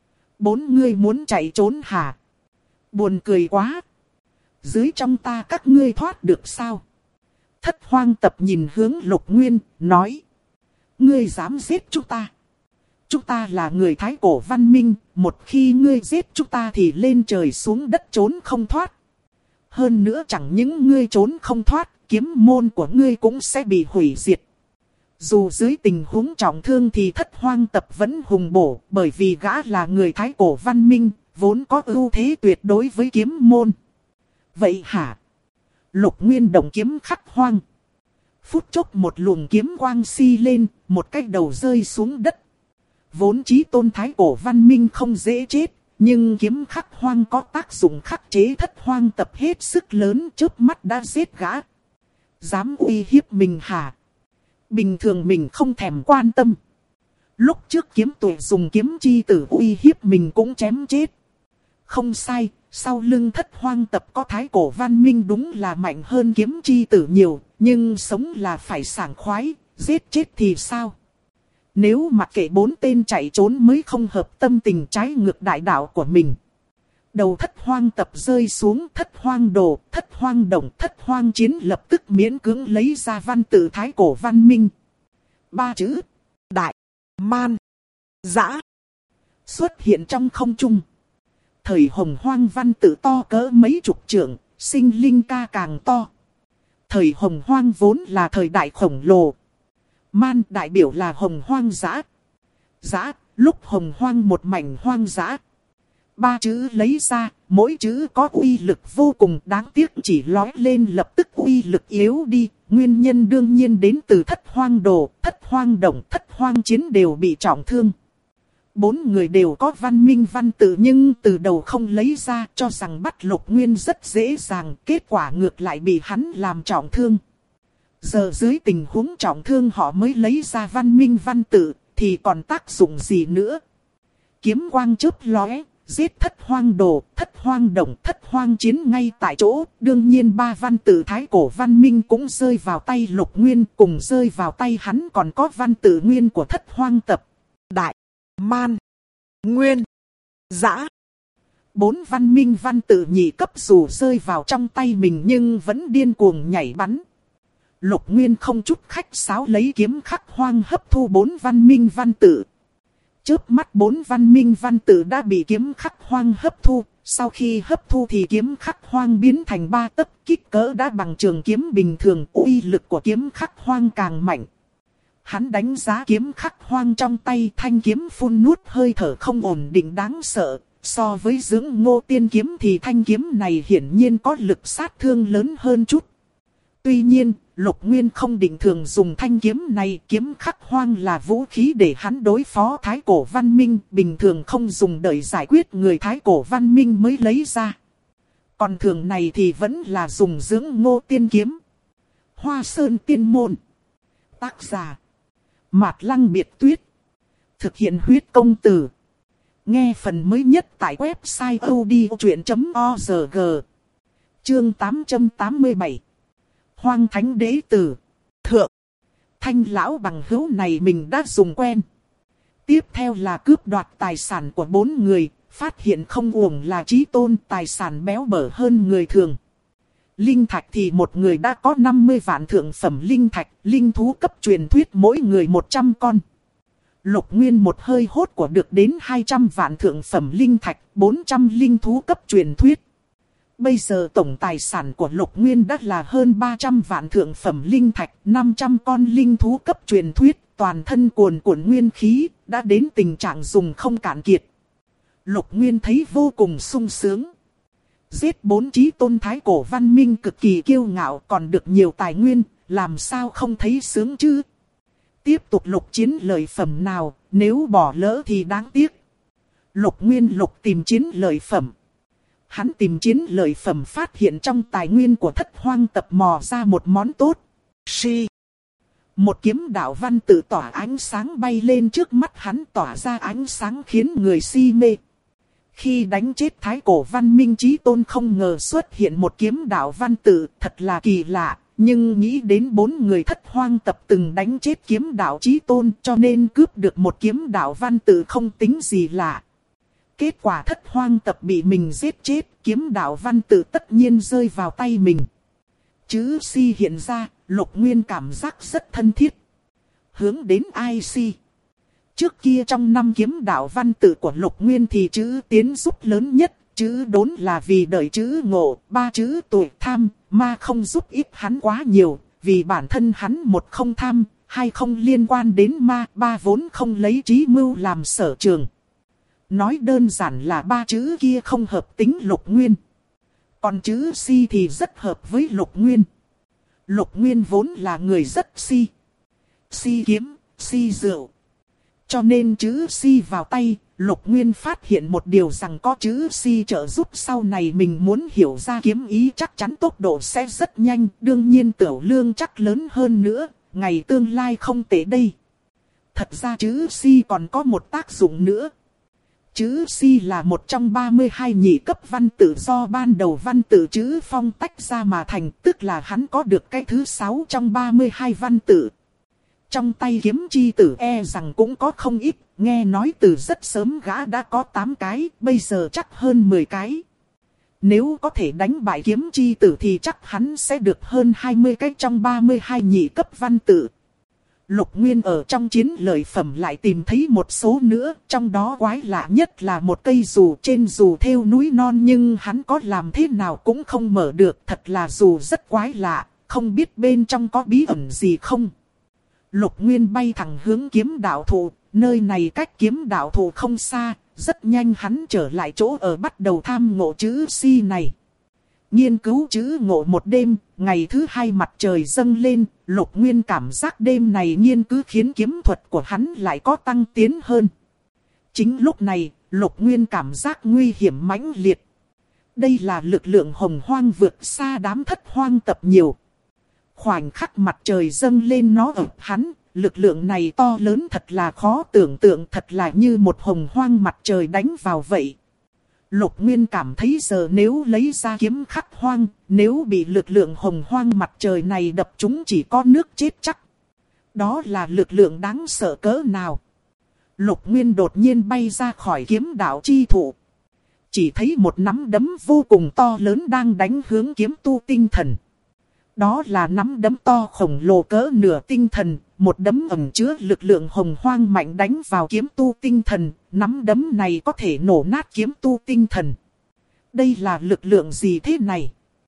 4 ngươi muốn chạy trốn hả? Buồn cười quá. Dưới trong ta các ngươi thoát được sao? Thất hoang tập nhìn hướng Lục Nguyên, nói. Ngươi dám giết chúng ta? Chúng ta là người Thái Cổ Văn Minh, một khi ngươi giết chúng ta thì lên trời xuống đất trốn không thoát. Hơn nữa chẳng những ngươi trốn không thoát, kiếm môn của ngươi cũng sẽ bị hủy diệt. Dù dưới tình huống trọng thương thì thất hoang tập vẫn hùng bổ, bởi vì gã là người Thái Cổ Văn Minh, vốn có ưu thế tuyệt đối với kiếm môn. Vậy hả? Lục Nguyên động kiếm khắc hoang. Phút chốc một luồng kiếm quang si lên, một cái đầu rơi xuống đất. Vốn Chí Tôn Thái Cổ Văn Minh không dễ chết, nhưng kiếm khắc hoang có tác dụng khắc chế thất hoang tập hết sức lớn, chớp mắt đã giết gã. Dám uy hiếp mình hả? Bình thường mình không thèm quan tâm. Lúc trước kiếm tuệ dùng kiếm chi tử uy hiếp mình cũng chém chết. Không sai, sau lưng thất hoang tập có Thái Cổ Văn Minh đúng là mạnh hơn kiếm chi tử nhiều, nhưng sống là phải sảng khoái, giết chết thì sao? Nếu mặc kệ 4 tên chạy trốn mới không hợp tâm tình trái ngược đại đạo của mình. Đầu thất hoang tập rơi xuống, thất hoang đồ, thất hoang đồng, thất hoang chiến lập tức miễn cưỡng lấy ra văn tự Thái Cổ Văn Minh. 3 chữ Đại Man Dã xuất hiện trong không trung. Thời hồng hoang văn tự to cỡ mấy chục trượng, sinh linh ca càng to. Thời hồng hoang vốn là thời đại khổng lồ. Man đại biểu là hồng hoang dã. Dã, lúc hồng hoang một mảnh hoang dã. 3 chữ lấy ra, mỗi chữ có uy lực vô cùng, đáng tiếc chỉ lói lên lập tức uy lực yếu đi. Nguyên nhân đương nhiên đến từ thất hoang đồ, thất hoang đồng, thất hoang chiến đều bị trọng thương. 4 người đều có văn minh văn tự nhưng từ đầu không lấy ra, cho rằng bắt Lục Nguyên rất dễ dàng, kết quả ngược lại bị hắn làm trọng thương. Giờ dưới tình huống trọng thương họ mới lấy ra văn minh văn tự, thì còn tác dụng gì nữa? Kiếm quang chớp lóe, giết thất hoang đồ, thất hoang đồng, thất hoang chiến ngay tại chỗ. Đương nhiên 3 văn tự Thái Cổ Văn Minh cũng rơi vào tay Lục Nguyên, cùng rơi vào tay hắn còn có văn tự nguyên của thất hoang tập. Đại, Man, Nguyên, Dã. 4 văn minh văn tự nhị cấp dù rơi vào trong tay mình nhưng vẫn điên cuồng nhảy bắn. Lục Nguyên không chút khách sáo lấy kiếm khắc hoang hấp thu 4 văn minh văn tự. Chớp mắt 4 văn minh văn tự đã bị kiếm khắc hoang hấp thu. Sau khi hấp thu thì kiếm khắc hoang biến thành 3 tấc, kích cỡ đã bằng trường kiếm bình thường, uy lực của kiếm khắc hoang càng mạnh. Hắn đánh giá kiếm khắc hoang trong tay, thanh kiếm phun nuốt hơi thở không ổn định đáng sợ. So với dưỡng ngô tiên kiếm thì thanh kiếm này hiển nhiên có lực sát thương lớn hơn chút. Tuy nhiên, Lục Nguyên không định thường dùng thanh kiếm này, kiếm khắc hoang là vũ khí để hắn đối phó Thái Cổ Văn Minh, bình thường không dùng đợi giải quyết người Thái Cổ Văn Minh mới lấy ra. Còn thường này thì vẫn là dùng dưỡng ngô tiên kiếm. Hoa Sơn Tiên Môn. Tác giả Mạt Lăng Biệt Tuyết. Thực hiện huyết công từ. Nghe phần mới nhất tại website odchuyện.org. Chương 887. Hoang Thánh Đế Tử. Thượng. Thanh lão bằng hữu này mình đã dùng quen. Tiếp theo là cướp đoạt tài sản của 4 người. Phát hiện không uổng là chí tôn, tài sản béo bở hơn người thường. Linh thạch thì một người đã có 50 vạn thượng phẩm linh thạch. Linh thú cấp truyền thuyết mỗi người 100 con. Lục Nguyên một hơi hốt của được đến 200 vạn thượng phẩm linh thạch, 400 linh thú cấp truyền thuyết. Bây giờ tổng tài sản của Lục Nguyên đã là hơn 300 vạn thượng phẩm linh thạch, 500 con linh thú cấp truyền thuyết, toàn thân cuồn cuộn nguyên khí, đã đến tình trạng dùng không cạn kiệt. Lục Nguyên thấy vô cùng sung sướng. Giết 4 chí tôn Thái Cổ Văn Minh cực kỳ kiêu ngạo, còn được nhiều tài nguyên, làm sao không thấy sướng chứ? Tiếp tục lục chiến lợi phẩm nào, nếu bỏ lỡ thì đáng tiếc. Lục Nguyên lục tìm chiến lợi phẩm. Hắn tìm chiến lợi phẩm phát hiện trong tài nguyên của Thất Hoang tập mò ra một món tốt. Một kiếm đạo văn tự tỏa ánh sáng bay lên trước mắt hắn, tỏa ra ánh sáng khiến người si mê. Khi đánh chết Thái Cổ Văn Minh chí tôn không ngờ xuất hiện một kiếm đạo văn tự, thật là kỳ lạ. Nhưng nghĩ đến 4 người Thất Hoang tập từng đánh chết kiếm đạo chí tôn, cho nên cướp được một kiếm đạo văn tự không tính gì lạ. Kết quả Thất Hoang tập bị mình giết chết, kiếm đạo văn tự tất nhiên rơi vào tay mình. Chữ si hiện ra, Lục Nguyên cảm giác rất thân thiết. Hướng đến ai si? Trước kia trong 5 kiếm đạo văn tự của Lục Nguyên thì chữ tiến giúp lớn nhất, chữ đốn là vì đợi chữ ngộ, 3 chữ tuổi tham, ma không giúp ích hắn quá nhiều, vì bản thân hắn 1 không tham, 2 không liên quan đến ma, 3 vốn không lấy trí mưu làm sở trường. Nói đơn giản là 3 chữ kia không hợp tính Lục Nguyên. Còn chữ si thì rất hợp với Lục Nguyên. Lục Nguyên vốn là người rất si. Si kiếm, si rượu. Cho nên chữ si vào tay, Lục Nguyên phát hiện một điều rằng có chữ si trợ giúp sau này mình muốn hiểu ra kiếm ý chắc chắn tốc độ sẽ rất nhanh. Đương nhiên tiểu lương chắc lớn hơn nữa, ngày tương lai không tệ đây. Thật ra chữ si còn có một tác dụng nữa. Chữ si là một trong 32 nhị cấp văn tự do ban đầu văn tự chữ phong tách ra mà thành, tức là hắn có được cái thứ 6 trong 32 văn tự. Trong tay kiếm chi tử rằng cũng có không ít, nghe nói từ rất sớm gã đã có 8 cái, bây giờ chắc hơn 10 cái. Nếu có thể đánh bại kiếm chi tử thì chắc hắn sẽ được hơn 20 cái trong 32 nhị cấp văn tự. Lục Nguyên ở trong chiến lợi phẩm lại tìm thấy một số nữa, trong đó quái lạ nhất là một cây dù, trên dù thêu núi non nhưng hắn có làm thế nào cũng không mở được, thật là dù rất quái lạ, không biết bên trong có bí ẩn gì không. Lục Nguyên bay thẳng hướng kiếm đạo thụ, nơi này cách kiếm đạo thụ không xa, rất nhanh hắn trở lại chỗ ở bắt đầu tham ngộ chữ si này. Nghiên cứu chữ ngộ một đêm, ngày thứ 2 mặt trời dâng lên, Lục Nguyên cảm giác đêm này nghiên cứu khiến kiếm thuật của hắn lại có tăng tiến hơn. Chính lúc này, Lục Nguyên cảm giác nguy hiểm mãnh liệt. Đây là lực lượng hồng hoang vượt xa đám Thất Hoang tập nhiều. Khoảnh khắc mặt trời dâng lên nó ập hắn, lực lượng này to lớn thật là khó tưởng tượng, thật là như một hồng hoang mặt trời đánh vào vậy. Lục Nguyên cảm thấy giờ nếu lấy ra kiếm khắc hoang, nếu bị lực lượng hồng hoang mặt trời này đập chúng chỉ có nước chết chắc. Đó là lực lượng đáng sợ cỡ nào. Lục Nguyên đột nhiên bay ra khỏi kiếm đạo chi thụ. Chỉ thấy một nắm đấm vô cùng to lớn đang đánh hướng kiếm tu tinh thần. Đó là nắm đấm to khổng lồ cỡ nửa tinh thần, một đấm ẩn chứa lực lượng hồng hoang mạnh đánh vào kiếm tu tinh thần, nắm đấm này có thể nổ nát kiếm tu tinh thần. Đây là lực lượng gì thế này?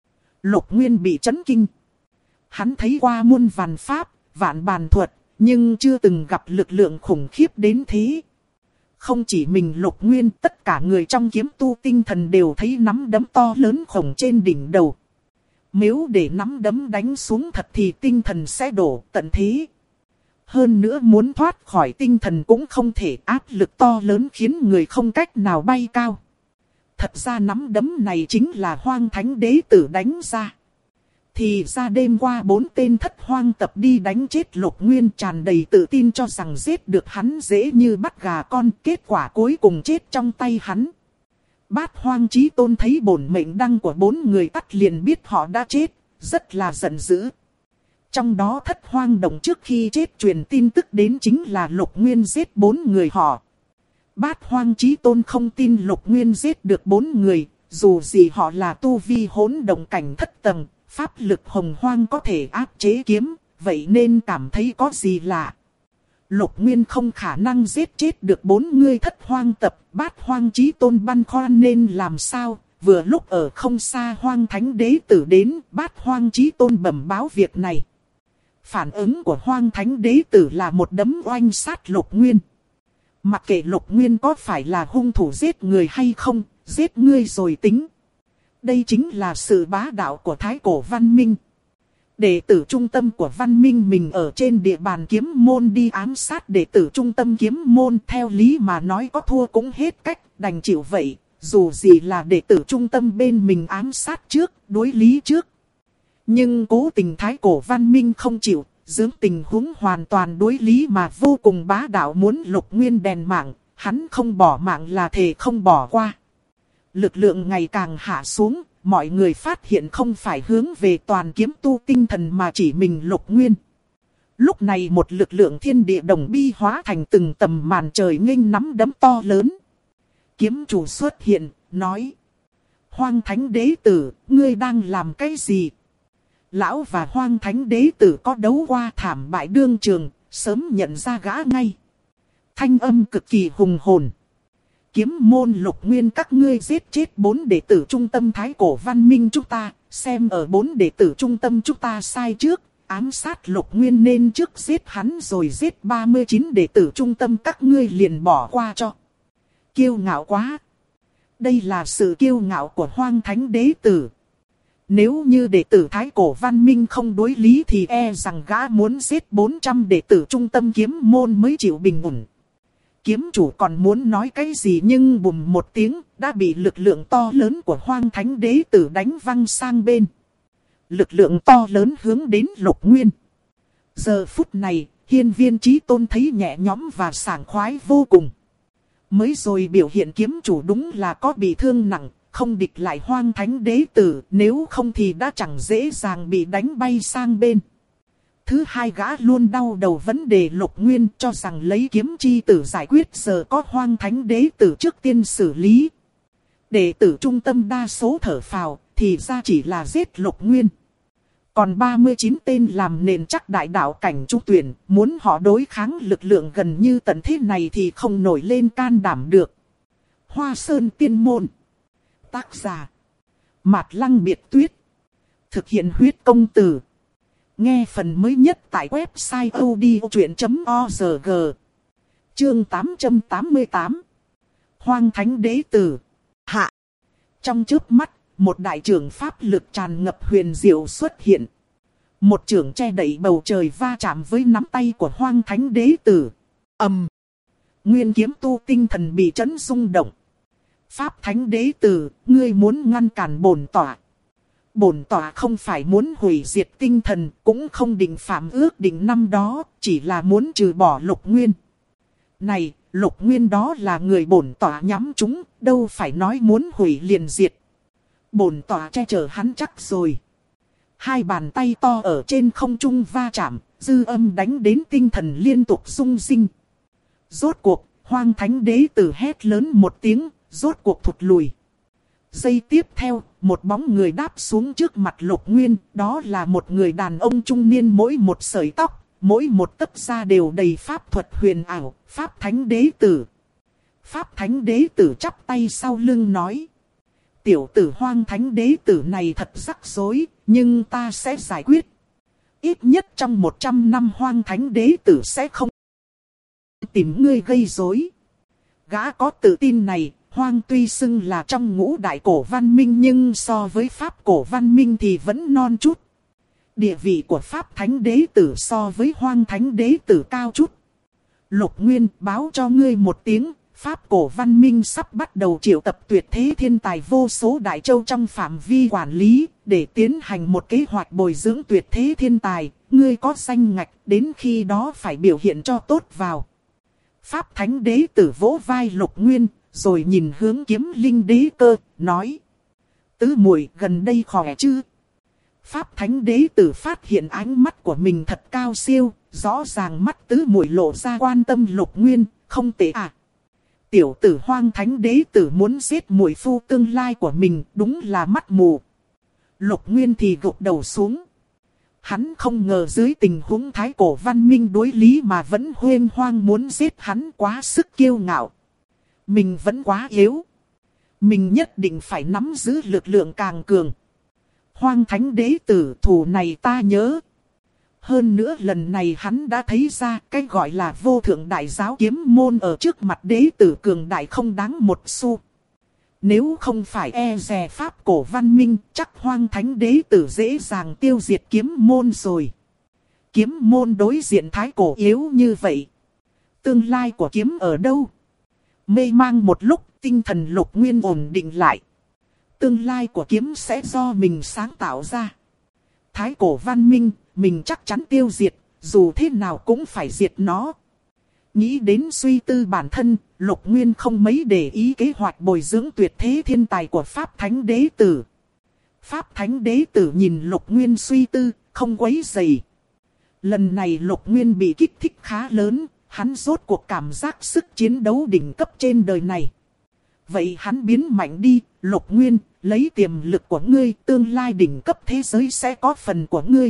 Lục Nguyên bị chấn kinh. Hắn thấy qua muôn vàn pháp, vạn bàn thuật, nhưng chưa từng gặp lực lượng khủng khiếp đến thế. Không chỉ mình Lục Nguyên, tất cả người trong kiếm tu tinh thần đều thấy nắm đấm to lớn khổng trên đỉnh đầu. Nếu để nắm đấm đánh xuống thật thì tinh thần sẽ đổ tận thế. Hơn nữa muốn thoát khỏi tinh thần cũng không thể, áp lực to lớn khiến người không cách nào bay cao. Thật ra nắm đấm này chính là Hoang Thánh Đế Tử đánh ra. Thì ra đêm qua 4 tên thất hoang tập đi đánh chết Lục Nguyên, tràn đầy tự tin cho rằng giết được hắn dễ như bắt gà con, kết quả cuối cùng chết trong tay hắn. Bát Hoang Chí Tôn thấy bổn mệnh đăng của 4 người tắt liền biết họ đã chết, rất là giận dữ. Trong đó thất hoang đồng trước khi chết truyền tin tức đến chính là Lục Nguyên giết 4 người họ. Bát Hoang Chí Tôn không tin Lục Nguyên giết được 4 người, dù gì họ là tu vi hỗn động cảnh thất tầng, pháp lực hồng hoang có thể áp chế kiếm, vậy nên cảm thấy có gì lạ. Lục Nguyên không khả năng giết chết được 4 người thất hoang tập, Bát Hoang Chí Tôn băn khoăn nên làm sao. Vừa lúc ở không xa Hoang Thánh Đế Tử đến, Bát Hoang Chí Tôn bẩm báo việc này. Phản ứng của Hoang Thánh Đế Tử là một đấm oanh sát Lục Nguyên. Mặc kệ Lục Nguyên có phải là hung thủ giết người hay không, giết ngươi rồi tính. Đây chính là sự bá đạo của Thái Cổ Văn Minh. Đệ tử trung tâm của Văn Minh mình ở trên địa bàn kiếm môn đi ám sát đệ tử trung tâm kiếm môn, theo lý mà nói có thua cũng hết cách, đành chịu vậy. Dù gì là đệ tử trung tâm bên mình ám sát trước, đối lý trước. Nhưng cố tình Thái Cổ Văn Minh không chịu, dưỡng tình huống hoàn toàn đối lý mà vô cùng bá đạo, muốn Lục Nguyên đèn mạng, hắn không bỏ mạng là thề không bỏ qua. Lực lượng ngày càng hạ xuống, mọi người phát hiện không phải hướng về toàn kiếm tu tinh thần mà chỉ mình Lục Nguyên. Lúc này một lực lượng thiên địa đồng bi hóa thành từng tầm màn trời nghênh nắm đấm to lớn. Kiếm chủ xuất hiện, nói: Hoang Thánh Đế Tử, ngươi đang làm cái gì? Lão và Hoang Thánh Đế Tử có đấu qua thảm bại đương trường, sớm nhận ra gã ngay. Thanh âm cực kỳ hùng hồn. Kiếm môn Lục Nguyên các ngươi giết chết 4 đệ tử trung tâm Thái Cổ Văn Minh chúng ta, xem ở 4 đệ tử trung tâm chúng ta sai trước, ám sát Lục Nguyên nên trước giết hắn rồi giết 39 đệ tử trung tâm các ngươi liền bỏ qua cho. Kiêu ngạo quá. Đây là sự kiêu ngạo của Hoang Thánh Đế Tử. Nếu như đệ tử Thái Cổ Văn Minh không đối lý thì e rằng gã muốn giết 400 đệ tử trung tâm kiếm môn mới chịu bình ổn. Kiếm chủ còn muốn nói cái gì nhưng bùm một tiếng đã bị lực lượng to lớn của Hoang Thánh Đế Tử đánh văng sang bên. Lực lượng to lớn hướng đến Lục Nguyên. Giờ phút này, Hiên Viên Chí Tôn thấy nhẹ nhõm và sảng khoái vô cùng. Mới rồi biểu hiện kiếm chủ đúng là có bị thương nặng, không địch lại Hoang Thánh Đế Tử, nếu không thì đã chẳng dễ dàng bị đánh bay sang bên. Thứ hai, gã luôn đau đầu vấn đề Lục Nguyên, cho rằng lấy kiếm chi tử giải quyết, giờ có Hoang Thánh Đế Tử trước tiên xử lý. Đệ tử trung tâm đa số thở phào, thì ra chỉ là giết Lục Nguyên. Còn 39 tên làm nền chắc đại đạo cảnh trung tuyển, muốn họ đối kháng lực lượng gần như tận thế này thì không nổi lên can đảm được. Hoa Sơn Tiên Môn. Tác giả: Mạt Lăng Biệt Tuyết. Thực hiện huyết công từ. Nghe phần mới nhất tại website odchuyện.org. Chương 888. Hoang Thánh Đế Tử. Hạ. Trong chớp mắt, một đại trưởng pháp lực tràn ngập huyền diệu xuất hiện. Một trưởng che đậy bầu trời va chạm với nắm tay của Hoang Thánh Đế Tử. Ầm. Nguyên kiếm tu tinh thần bị chấn rung động. Pháp Thánh Đế Tử, ngươi muốn ngăn cản bổn tọa. Bổn tọa không phải muốn hủy diệt tinh thần, cũng không định phạm ước định năm đó, chỉ là muốn trừ bỏ Lục Nguyên. Này, Lục Nguyên đó là người bổn tọa nhắm chúng, đâu phải nói muốn hủy liền diệt. Bổn tọa che chở hắn chắc rồi. Hai bàn tay to ở trên không trung va chạm, dư âm đánh đến tinh thần liên tục rung rinh. Rốt cuộc, Hoang Thánh Đế Tử hét lớn một tiếng, rốt cuộc thụt lùi. Giây tiếp theo, một bóng người đáp xuống trước mặt Lục Nguyên, đó là một người đàn ông trung niên mỗi một sợi tóc, mỗi một tấc da đều đầy pháp thuật huyền ảo, Pháp Thánh Đế Tử. Pháp Thánh Đế Tử chắp tay sau lưng nói. Tiểu tử Hoang Thánh Đế Tử này thật rắc rối, nhưng ta sẽ giải quyết. Ít nhất trong 100 năm Hoang Thánh Đế Tử sẽ không tìm ngươi gây rối. Gã có tự tin này, Hoang tuy xưng là trong ngũ đại cổ văn minh nhưng so với Pháp cổ văn minh thì vẫn non chút. Địa vị của Pháp Thánh Đế Tử so với Hoang Thánh Đế Tử cao chút. Lục Nguyên báo cho ngươi một tiếng, Pháp cổ văn minh sắp bắt đầu triệu tập tuyệt thế thiên tài vô số đại châu trong phạm vi quản lý, để tiến hành một kế hoạch bồi dưỡng tuyệt thế thiên tài, ngươi có danh ngạch, đến khi đó phải biểu hiện cho tốt vào. Pháp Thánh Đế Tử vỗ vai Lục Nguyên, rồi nhìn hướng Kiếm Linh Đế Cơ, nói. Tứ muội gần đây khỏe chứ? Pháp Thánh Đế Tử phát hiện ánh mắt của mình thật cao siêu, rõ ràng mắt tứ muội lộ ra quan tâm Lục Nguyên, không tệ à. Tiểu tử Hoang Thánh Đế Tử muốn giết muội phu tương lai của mình, đúng là mắt mù. Lục Nguyên thì gục đầu xuống. Hắn không ngờ dưới tình huống thái cổ văn minh đối lý mà vẫn huênh hoang muốn giết hắn, quá sức kiêu ngạo. Mình vẫn quá yếu. Mình nhất định phải nắm giữ lực lượng càng cường. Hoang Thánh Đế Tử, thù này ta nhớ. Hơn nữa lần này hắn đã thấy ra cái gọi là vô thượng đại giáo kiếm môn ở trước mặt đế tử cường đại không đáng một xu. Nếu không phải e dè Pháp cổ văn minh, chắc Hoang Thánh Đế Tử dễ dàng tiêu diệt kiếm môn rồi. Kiếm môn đối diện thái cổ yếu như vậy. Tương lai của kiếm ở đâu? Mê mang một lúc, tinh thần Lục Nguyên ổn định lại. Tương lai của kiếm sẽ do mình sáng tạo ra. Thái cổ văn minh, mình chắc chắn tiêu diệt, dù thế nào cũng phải diệt nó. Nghĩ đến suy tư bản thân, Lục Nguyên không mấy để ý kế hoạch bồi dưỡng tuyệt thế thiên tài của Pháp Thánh Đế Tử. Pháp Thánh Đế Tử nhìn Lục Nguyên suy tư, không quấy rầy. Lần này Lục Nguyên bị kích thích khá lớn, hắn rốt cuộc cảm giác sức chiến đấu đỉnh cấp trên đời này. Vậy hắn biến mạnh đi, Lục Nguyên, lấy tiềm lực của ngươi, tương lai đỉnh cấp thế giới sẽ có phần của ngươi.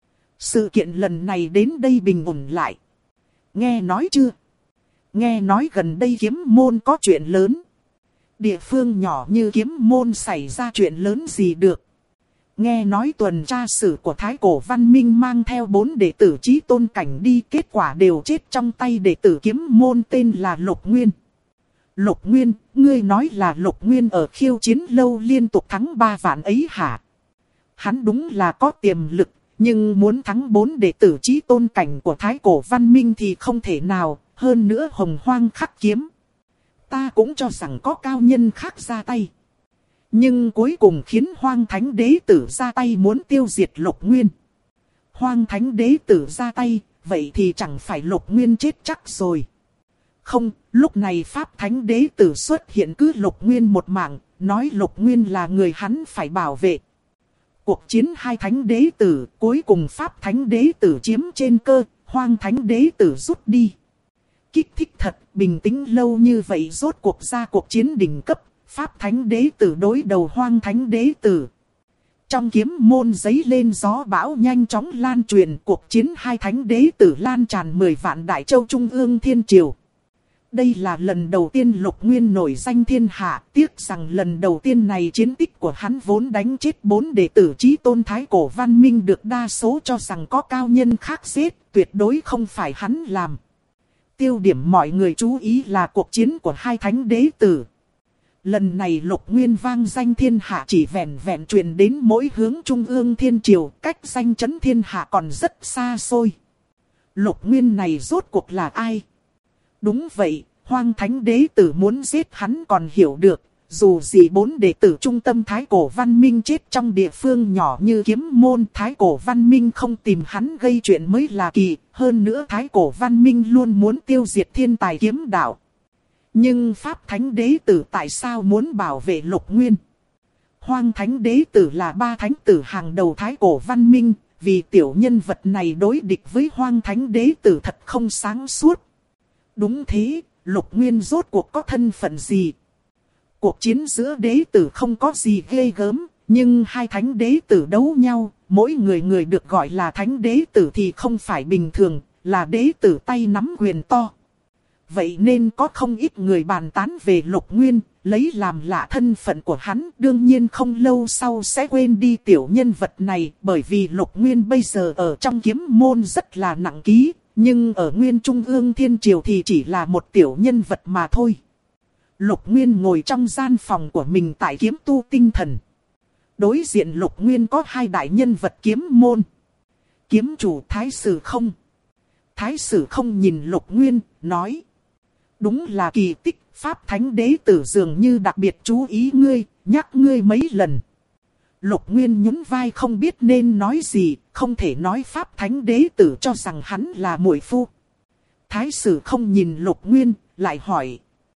Sự kiện lần này đến đây bình ổn lại. Nghe nói chưa? Nghe nói gần đây kiếm môn có chuyện lớn. Địa phương nhỏ như kiếm môn xảy ra chuyện lớn gì được. Nghe nói tuần tra sử của Thái cổ văn minh mang theo 4 đệ tử chí tôn cảnh đi, kết quả đều chết trong tay đệ tử kiếm môn tên là Lục Nguyên. Lục Nguyên, ngươi nói là Lục Nguyên ở khiêu chiến lâu liên tục thắng 3 vạn ấy hả? Hắn đúng là có tiềm lực, nhưng muốn thắng 4 đệ tử chí tôn cảnh của Thái cổ văn minh thì không thể nào, hơn nữa Hồng Hoang khắc kiếm. Ta cũng cho rằng có cao nhân khác ra tay. Nhưng cuối cùng khiến Hoang Thánh Đế Tử ra tay muốn tiêu diệt Lục Nguyên. Hoang Thánh Đế Tử ra tay, vậy thì chẳng phải Lục Nguyên chết chắc rồi. Không, lúc này Pháp Thánh Đế Tử xuất hiện cứ Lục Nguyên một mạng, nói Lục Nguyên là người hắn phải bảo vệ. Cuộc chiến hai Thánh Đế Tử, cuối cùng Pháp Thánh Đế Tử chiếm trên cơ, Hoang Thánh Đế Tử rút đi. Kích thích thật, bình tĩnh lâu như vậy rốt cuộc ra cuộc chiến đỉnh cấp, Pháp Thánh Đế Tử đối đầu Hoang Thánh Đế Tử. Trong kiếm môn giấy lên gió bão nhanh chóng lan truyền, cuộc chiến hai Thánh Đế Tử lan tràn 10 vạn đại châu trung ương thiên triều. Đây là lần đầu tiên Lục Nguyên nổi danh thiên hạ, tiếc rằng lần đầu tiên này chiến tích của hắn vốn đánh chết 4 đệ tử chí tôn thái cổ văn minh được đa số cho rằng có cao nhân khác giết, tuyệt đối không phải hắn làm. Tiêu điểm mọi người chú ý là cuộc chiến của hai Thánh Đế Tử. Lần này Lục Nguyên vang danh thiên hạ chỉ vẹn vẹn truyền đến mỗi hướng trung ương thiên triều, cách danh chấn thiên hạ còn rất xa xôi. Lục Nguyên này rốt cuộc là ai? Đúng vậy, Hoang Thánh Đế Tử muốn giết hắn còn hiểu được, dù gì 4 đệ tử trung tâm Thái cổ văn minh chết trong địa phương nhỏ như kiếm môn, Thái cổ văn minh không tìm hắn gây chuyện mới là kỳ, hơn nữa Thái cổ văn minh luôn muốn tiêu diệt thiên tài kiếm đạo. Nhưng Pháp Thánh Đế Tử tại sao muốn bảo vệ Lục Nguyên? Hoang Thánh Đế Tử là 3 thánh tử hàng đầu Thái cổ văn minh, vì tiểu nhân vật này đối địch với Hoang Thánh Đế Tử thật không sáng suốt. Đúng thế, Lục Nguyên rốt cuộc có thân phận gì? Cuộc chiến giữa đế tử không có gì ghê gớm, Nhưng hai thánh đế tử đấu nhau, mỗi người được gọi là thánh đế tử thì không phải bình thường, là đế tử tay nắm quyền to. Vậy nên có không ít người bàn tán về Lục Nguyên, lấy làm lạ thân phận của hắn. Đương nhiên không lâu sau sẽ quên đi tiểu nhân vật này, bởi vì Lục Nguyên bây giờ ở trong kiếm môn rất là nặng ký, nhưng ở Nguyên Trung ương Thiên Triều thì chỉ là một tiểu nhân vật mà thôi. Lục Nguyên ngồi trong gian phòng của mình tại kiếm tu tinh thần. Đối diện Lục Nguyên có hai đại nhân vật kiếm môn. Kiếm chủ Thái Sử Không. Thái Sử Không nhìn Lục Nguyên, nói. Đúng là kỳ tích, Pháp Thánh Đế Tử dường như đặc biệt chú ý ngươi, nhắc ngươi mấy lần. Lục Nguyên nhún vai không biết nên nói gì, không thể nói Pháp Thánh Đế Tử cho rằng hắn là muội phu. Thái Sử Không nhìn Lục Nguyên, lại hỏi.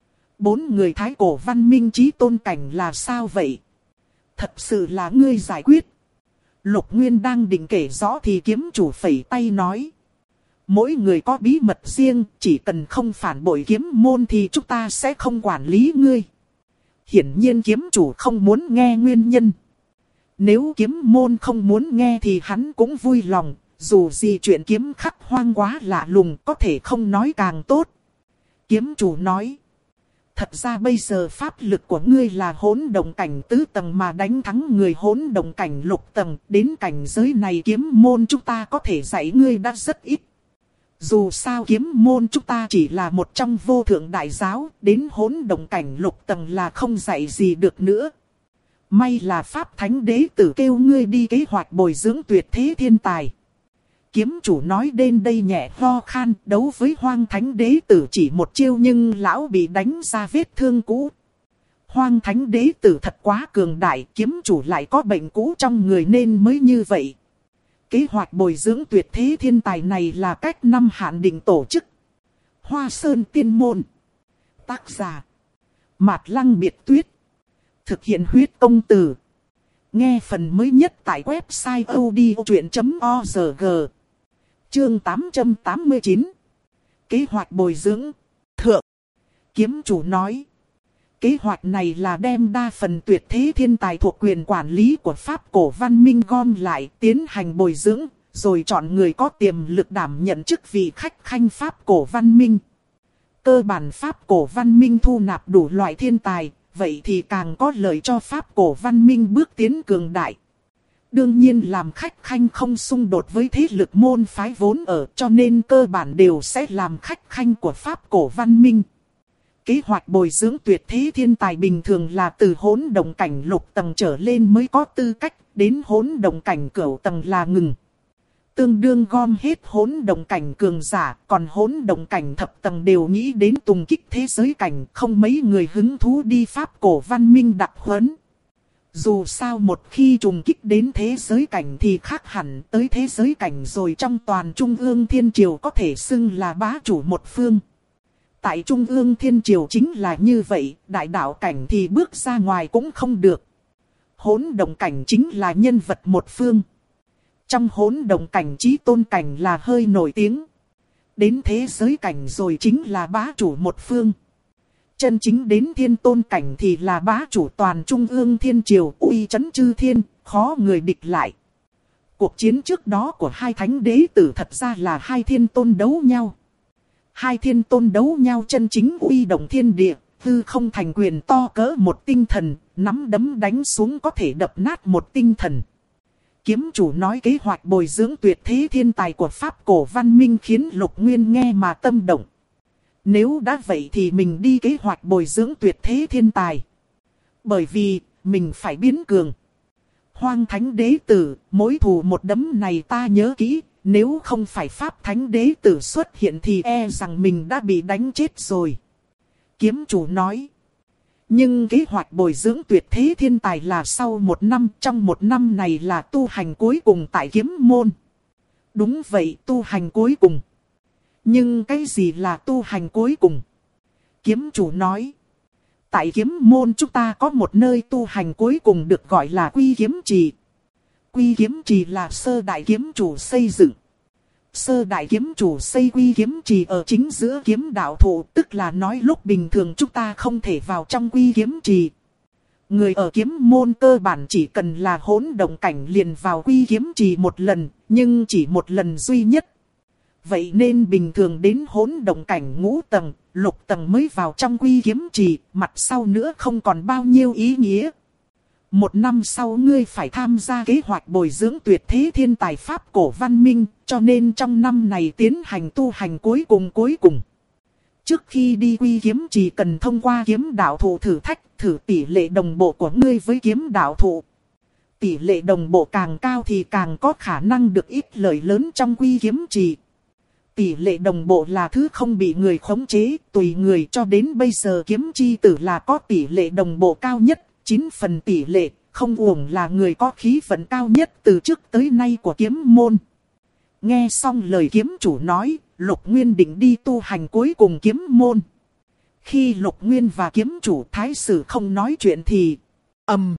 4 người Thái Cổ văn minh chí tôn cảnh là sao vậy? Thật sự là ngươi giải quyết. Lục Nguyên đang định kể rõ thì kiếm chủ phẩy tay nói. Mỗi người có bí mật riêng, chỉ cần không phản bội kiếm môn thì chúng ta sẽ không quản lý ngươi. Hiển nhiên kiếm chủ không muốn nghe nguyên nhân. Nếu kiếm môn không muốn nghe thì hắn cũng vui lòng, dù gì chuyện kiếm khắc hoang quá lạ lùng có thể không nói càng tốt. Kiếm chủ nói. Thật ra bây giờ pháp lực của ngươi là hỗn động cảnh tứ tầng mà đánh thắng người hỗn động cảnh lục tầng. Đến cảnh giới này kiếm môn chúng ta có thể dạy ngươi đã rất ít. Dù sao kiếm môn chúng ta chỉ là một trong vô thượng đại giáo, đến hỗn động cảnh lục tầng là không dạy gì được nữa. May là Pháp Thánh Đế Tử kêu ngươi đi kế hoạch bồi dưỡng tuyệt thế thiên tài. Kiếm chủ nói đến đây nhẹ ho khan, đấu với Hoang Thánh Đế Tử chỉ một chiêu nhưng lão bị đánh ra vết thương cũ. Hoang Thánh Đế Tử thật quá cường đại, kiếm chủ lại có bệnh cũ trong người nên mới như vậy. Kế hoạch bồi dưỡng tuyệt thế thiên tài này là cách năm hạn định tổ chức. Hoa Sơn Tiên Môn. Tác giả. Mạt Lăng Biệt Tuyết. Thực hiện huyết công từ. Nghe phần mới nhất tại website odchuyện.org. Chương 889. Kế hoạch bồi dưỡng. Thượng. Kiếm chủ nói. Kế hoạch này là đem đa phần tuyệt thế thiên tài thuộc quyền quản lý của Pháp cổ văn minh gom lại tiến hành bồi dưỡng, rồi chọn người có tiềm lực đảm nhận chức vị khách khanh Pháp cổ văn minh. Cơ bản Pháp cổ văn minh thu nạp đủ loại thiên tài, vậy thì càng có lợi cho Pháp cổ văn minh bước tiến cường đại. Đương nhiên làm khách khanh không xung đột với thế lực môn phái vốn ở, cho nên cơ bản đều sẽ làm khách khanh của Pháp cổ văn minh. Kế hoạch bồi dưỡng tuyệt thế thiên tài bình thường là từ hỗn động cảnh lục tầng trở lên mới có tư cách, đến hỗn động cảnh cửu tầng là ngừng. Tương đương gom hết hỗn động cảnh cường giả, còn hỗn động cảnh thập tầng đều nghĩ đến tùng kích thế giới cảnh, không mấy người hứng thú đi Pháp cổ văn minh đặc huấn. Dù sao một khi trùng kích đến thế giới cảnh thì khác hẳn tới thế giới cảnh rồi trong toàn Trung ương Thiên Triều có thể xưng là bá chủ một phương. Tại Trung ương Thiên Triều chính là như vậy, đại đạo cảnh thì bước ra ngoài cũng không được. Hỗn động cảnh chính là nhân vật một phương. Trong hỗn động cảnh chí tôn cảnh là hơi nổi tiếng. Đến thế giới cảnh rồi chính là bá chủ một phương. Chân chính đến thiên tôn cảnh thì là bá chủ toàn Trung ương Thiên Triều, uy chấn chư thiên, khó người địch lại. Cuộc chiến trước đó của hai thánh đế tử thật ra là hai thiên tôn đấu nhau. Hai thiên tôn đấu nhau chân chính uy động thiên địa, hư không thành quyền to cỡ một tinh thần, nắm đấm đánh xuống có thể đập nát một tinh thần. Kiếm chủ nói kế hoạch bồi dưỡng tuyệt thế thiên tài của Pháp cổ văn minh khiến Lục Nguyên nghe mà tâm động. Nếu đã vậy thì mình đi kế hoạch bồi dưỡng tuyệt thế thiên tài. Bởi vì, mình phải biến cường. Hoang Thánh Đế Tử, mối thù một đấm này ta nhớ kỹ. Nếu không phải Pháp Thánh Đế Tử xuất hiện thì e rằng mình đã bị đánh chết rồi. Kiếm chủ nói. Nhưng kế hoạch bồi dưỡng tuyệt thế thiên tài là sau 1 năm. Trong 1 năm này là tu hành cuối cùng tại kiếm môn. Đúng vậy, tu hành cuối cùng. Nhưng cái gì là tu hành cuối cùng? Kiếm chủ nói. Tại kiếm môn chúng ta có một nơi tu hành cuối cùng được gọi là Quy Kiếm Trì. Quy Kiếm Trì là sơ đại kiếm chủ xây dựng. Sơ đại kiếm chủ xây Quy Kiếm Trì ở chính giữa kiếm đạo thụ, tức là nói lúc bình thường chúng ta không thể vào trong Quy Kiếm Trì. Người ở kiếm môn cơ bản chỉ cần là hỗn động cảnh liền vào quy kiếm trì một lần, nhưng chỉ một lần duy nhất. Vậy nên bình thường đến hỗn động cảnh ngũ tầng, lục tầng mới vào trong quy kiếm trì, mặt sau nữa không còn bao nhiêu ý nghĩa. 1 năm sau ngươi phải tham gia kế hoạch bồi dưỡng tuyệt thế thiên tài Pháp cổ văn minh, cho nên trong năm này tiến hành tu hành cuối cùng. Trước khi đi quy kiếm chỉ cần thông qua kiếm đạo thụ thử thách, thử tỷ lệ đồng bộ của ngươi với kiếm đạo thụ. Tỷ lệ đồng bộ càng cao thì càng có khả năng được ít lợi lớn trong quy kiếm trì. Tỷ lệ đồng bộ là thứ không bị người khống chế, tùy người, cho đến bây giờ kiếm chi tử là có tỷ lệ đồng bộ cao nhất, 9 phần tỷ lệ, không uổng là người có khí vận cao nhất từ trước tới nay của kiếm môn. Nghe xong lời kiếm chủ nói, Lục Nguyên định đi tu hành cuối cùng kiếm môn. Khi Lục Nguyên và kiếm chủ thái sử không nói chuyện thì ầm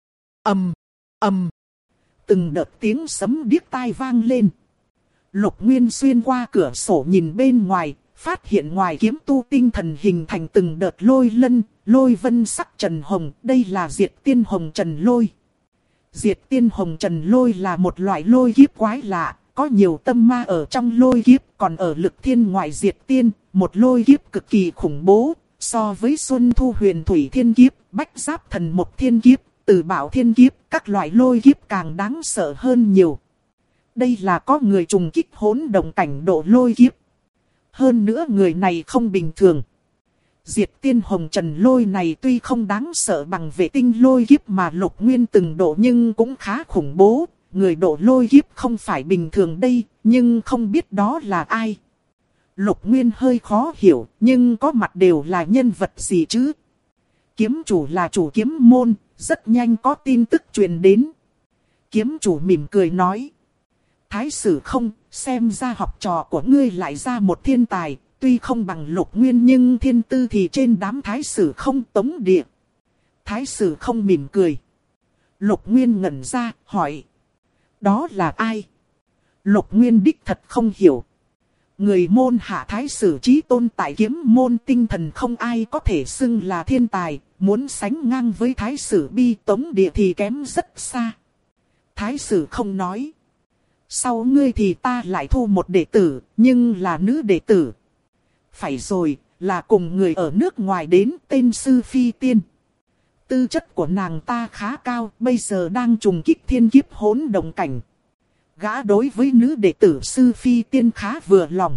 từng đợt tiếng sấm điếc tai vang lên. Lục Nguyên xuyên qua cửa sổ nhìn bên ngoài, phát hiện ngoài kiếm tu tinh thần hình thành từng đợt lôi vân sắc trần hồng, đây là diệt tiên hồng trần lôi. Diệt tiên hồng trần lôi là một loại lôi kiếp quái lạ, có nhiều tâm ma ở trong lôi kiếp, còn ở lực thiên ngoại diệt tiên, một lôi kiếp cực kỳ khủng bố, so với Xuân Thu Huyền Thủy thiên kiếp, Bách Giáp Thần Mộc thiên kiếp, Tử Bảo thiên kiếp, các loại lôi kiếp càng đáng sợ hơn nhiều. Đây là có người trùng kích hỗn động cảnh độ lôi kiếp. Hơn nữa người này không bình thường. Diệt tiên hồng trần lôi này tuy không đáng sợ bằng vệ tinh lôi kiếp mà Lục Nguyên từng độ nhưng cũng khá khủng bố. Người độ lôi kiếp không phải bình thường đây, nhưng không biết đó là ai. Lục Nguyên hơi khó hiểu, nhưng có mặt đều là nhân vật gì chứ? Kiếm chủ là chủ kiếm môn, rất nhanh có tin tức truyền đến. Kiếm chủ mỉm cười nói. Thái sử không, xem ra học trò của ngươi lại ra một thiên tài, tuy không bằng Lục Nguyên nhưng thiên tư thì trên đám thái sử không tống địa. Thái sử không mỉm cười. Lục Nguyên ngẩn ra, hỏi. Đó là ai? Lục Nguyên đích thật không hiểu. Người môn hạ thái sử chí tôn tại kiếm môn tinh thần không ai có thể xưng là thiên tài, muốn sánh ngang với thái sử bi tống địa thì kém rất xa. Thái sử không nói. Sau ngươi thì ta lại thu một đệ tử, nhưng là nữ đệ tử. Phải rồi, là cùng người ở nước ngoài đến, tên Sư Phi Tiên. Tư chất của nàng ta khá cao, bây giờ đang trùng kích thiên kiếp hỗn động cảnh. Gã đối với nữ đệ tử Sư Phi Tiên khá vừa lòng.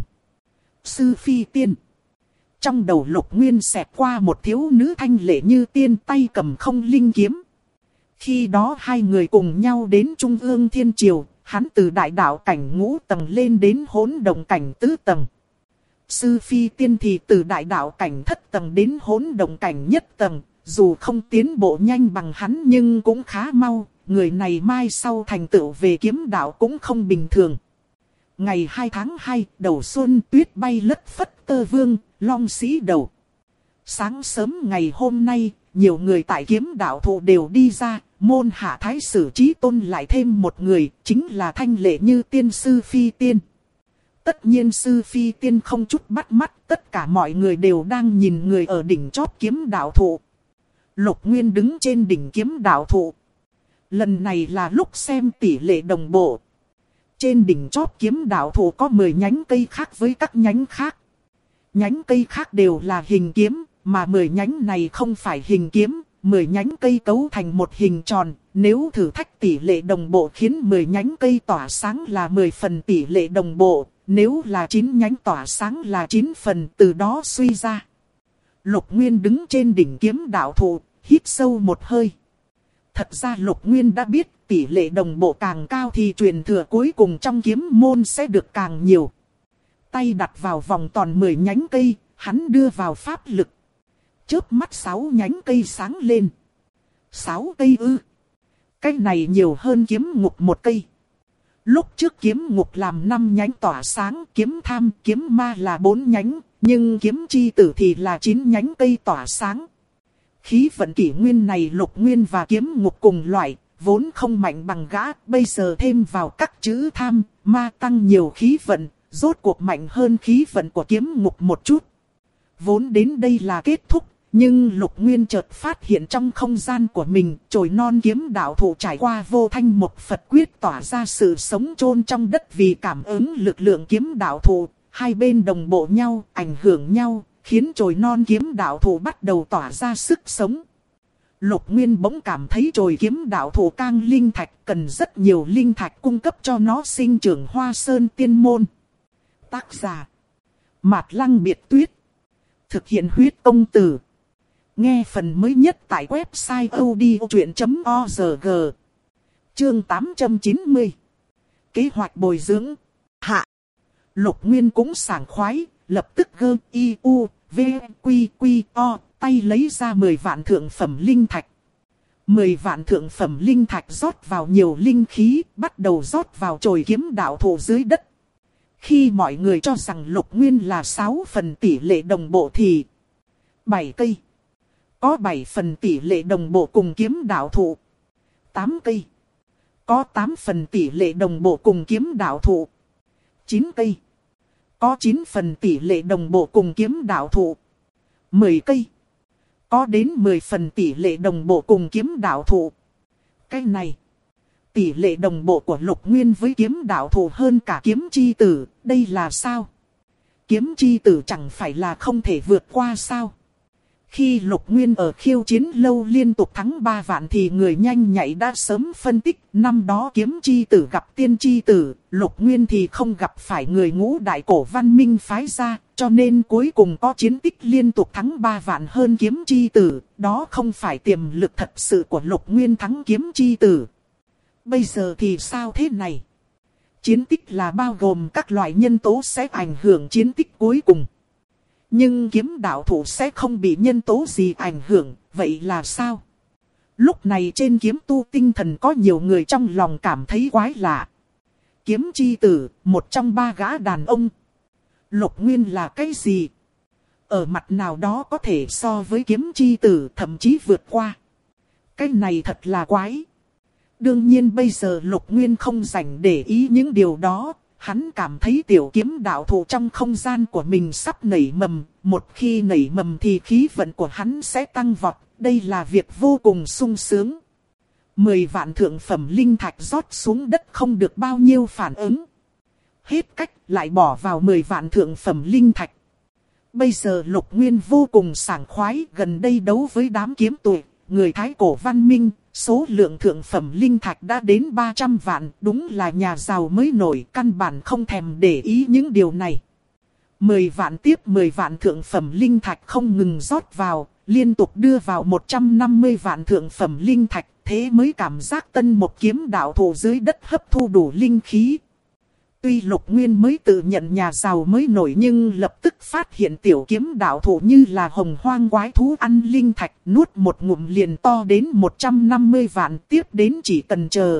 Sư Phi Tiên. Trong đầu Lục Nguyên xẹt qua một thiếu nữ thanh lệ như tiên, tay cầm không linh kiếm. Khi đó hai người cùng nhau đến Trung ương Thiên Triều, hắn từ đại đạo cảnh ngũ tầng lên đến hỗn động cảnh tứ tầng. Sư Phi Tiên thì từ đại đạo cảnh thất tầng đến hỗn động cảnh nhất tầng, dù không tiến bộ nhanh bằng hắn nhưng cũng khá mau, người này mai sau thành tựu về kiếm đạo cũng không bình thường. Ngày 2 tháng 2, đầu xuân tuyết bay lất phất tơ vương, long sĩ đầu. Sáng sớm ngày hôm nay, nhiều người tại kiếm đạo thụ đều đi ra, môn hạ thái sử chí tôn lại thêm một người, chính là thanh lệ như tiên Sư Phi Tiên. Tất nhiên Sư Phi Tiên không chút bắt mắt, tất cả mọi người đều đang nhìn người ở đỉnh chóp kiếm đạo thụ. Lục Nguyên đứng trên đỉnh kiếm đạo thụ. Lần này là lúc xem tỷ lệ đồng bộ. Trên đỉnh chóp kiếm đạo thụ có 10 nhánh cây khác với các nhánh khác. Nhánh cây khác đều là hình kiếm, mà 10 nhánh này không phải hình kiếm. 10 nhánh cây cấu thành một hình tròn, nếu thử thách tỷ lệ đồng bộ khiến 10 nhánh cây tỏa sáng là 10 phần tỷ lệ đồng bộ, nếu là 9 nhánh tỏa sáng là 9 phần, từ đó suy ra. Lục Nguyên đứng trên đỉnh kiếm đạo thụ, hít sâu một hơi. Thật ra Lục Nguyên đã biết tỷ lệ đồng bộ càng cao thì truyền thừa cuối cùng trong kiếm môn sẽ được càng nhiều. Tay đặt vào vòng tròn 10 nhánh cây, hắn đưa vào pháp lực. Chớp mắt 6 nhánh cây sáng lên. 6 cây ư? Cái này nhiều hơn kiếm ngục một cây. Lúc trước kiếm ngục làm 5 nhánh tỏa sáng, kiếm tham, kiếm ma là 4 nhánh, nhưng kiếm chi tử thì là 9 nhánh cây tỏa sáng. Khí vận kỷ nguyên này Lục Nguyên và kiếm ngục cùng loại, vốn không mạnh bằng gã, bây giờ thêm vào các chữ tham, ma tăng nhiều khí vận, rốt cuộc mạnh hơn khí vận của kiếm ngục một chút. Vốn đến đây là kết thúc, Nhưng Lục Nguyên chợt phát hiện trong không gian của mình, chồi non kiếm đạo thụ trải qua vô thanh một Phật quyết tỏa ra sự sống chôn trong đất vì cảm ứng lực lượng kiếm đạo thụ, hai bên đồng bộ nhau, ảnh hưởng nhau, khiến chồi non kiếm đạo thụ bắt đầu tỏa ra sức sống. Lục Nguyên bỗng cảm thấy chồi kiếm đạo thụ cang linh thạch cần rất nhiều linh thạch cung cấp cho nó sinh trưởng Hoa Sơn Tiên Môn. Tác giả Mạt Lăng Biệt Tuyết, thực hiện huyết công từ. Nghe phần mới nhất tại website odchuyện.org. Chương 890. Kế hoạch bồi dưỡng. Hạ. Lục Nguyên cũng sảng khoái, lập tức gơ i u v q q o tay lấy ra 10 vạn thượng phẩm linh thạch. 10 vạn thượng phẩm linh thạch rót vào nhiều linh khí, bắt đầu rót vào chồi kiếm đạo thụ dưới đất. Khi mọi người cho rằng Lục Nguyên là 6 phần tỷ lệ đồng bộ thì 7 cây. Có 7 phần tỷ lệ đồng bộ cùng kiếm đạo thụ. 8 cây. Có 8 phần tỷ lệ đồng bộ cùng kiếm đạo thụ. 9 cây. Có 9 phần tỷ lệ đồng bộ cùng kiếm đạo thụ. 10 cây. Có đến 10 phần tỷ lệ đồng bộ cùng kiếm đạo thụ. Cái này, tỷ lệ đồng bộ của Lục Nguyên với kiếm đạo thụ hơn cả kiếm chi tử, đây là sao? Kiếm chi tử chẳng phải là không thể vượt qua sao? Khi Lục Nguyên ở khiêu chiến lâu liên tục thắng 3 vạn thì người nhanh nhạy đã sớm phân tích, năm đó kiếm chi tử gặp tiên chi tử, Lục Nguyên thì không gặp phải người ngũ đại cổ văn minh phái ra, cho nên cuối cùng có chiến tích liên tục thắng 3 vạn hơn kiếm chi tử, đó không phải tiềm lực thật sự của Lục Nguyên thắng kiếm chi tử. Bây giờ thì sao thế này? Chiến tích là bao gồm các loại nhân tố sẽ ảnh hưởng chiến tích cuối cùng. Nhưng kiếm đạo thủ sẽ không bị nhân tố gì ảnh hưởng, vậy là sao? Lúc này trên kiếm tu tinh thần có nhiều người trong lòng cảm thấy quái lạ. Kiếm chi tử, một trong 3 gã đàn ông. Lục Nguyên là cái gì? Ở mặt nào đó có thể so với kiếm chi tử, thậm chí vượt qua. Cái này thật là quái. Đương nhiên bây giờ Lục Nguyên không rảnh để ý những điều đó. Hắn cảm thấy tiểu kiếm đạo thụ trong không gian của mình sắp nảy mầm. Một khi nảy mầm thì khí vận của hắn sẽ tăng vọt. Đây là việc vô cùng sung sướng. 10 vạn thượng phẩm linh thạch rót xuống đất không được bao nhiêu phản ứng. Hết cách lại bỏ vào 10 vạn thượng phẩm linh thạch. Bây giờ Lục Nguyên vô cùng sảng khoái, gần đây đấu với đám kiếm tuổi, người Thái cổ văn minh. Số lượng thượng phẩm linh thạch đã đến 300 vạn, đúng là nhà giàu mới nổi, căn bản không thèm để ý những điều này. 10 vạn tiếp 10 vạn thượng phẩm linh thạch không ngừng rót vào, liên tục đưa vào 150 vạn thượng phẩm linh thạch, thế mới cảm giác tân một kiếm đạo thụ dưới đất hấp thu đủ linh khí. Tuy Lục Nguyên mới tự nhận nhà giàu mới nổi nhưng lập tức phát hiện tiểu kiếm đạo thụ như là hồng hoang quái thú ăn linh thạch, nuốt một ngụm liền to đến 150 vạn, tiếp đến chỉ cần chờ.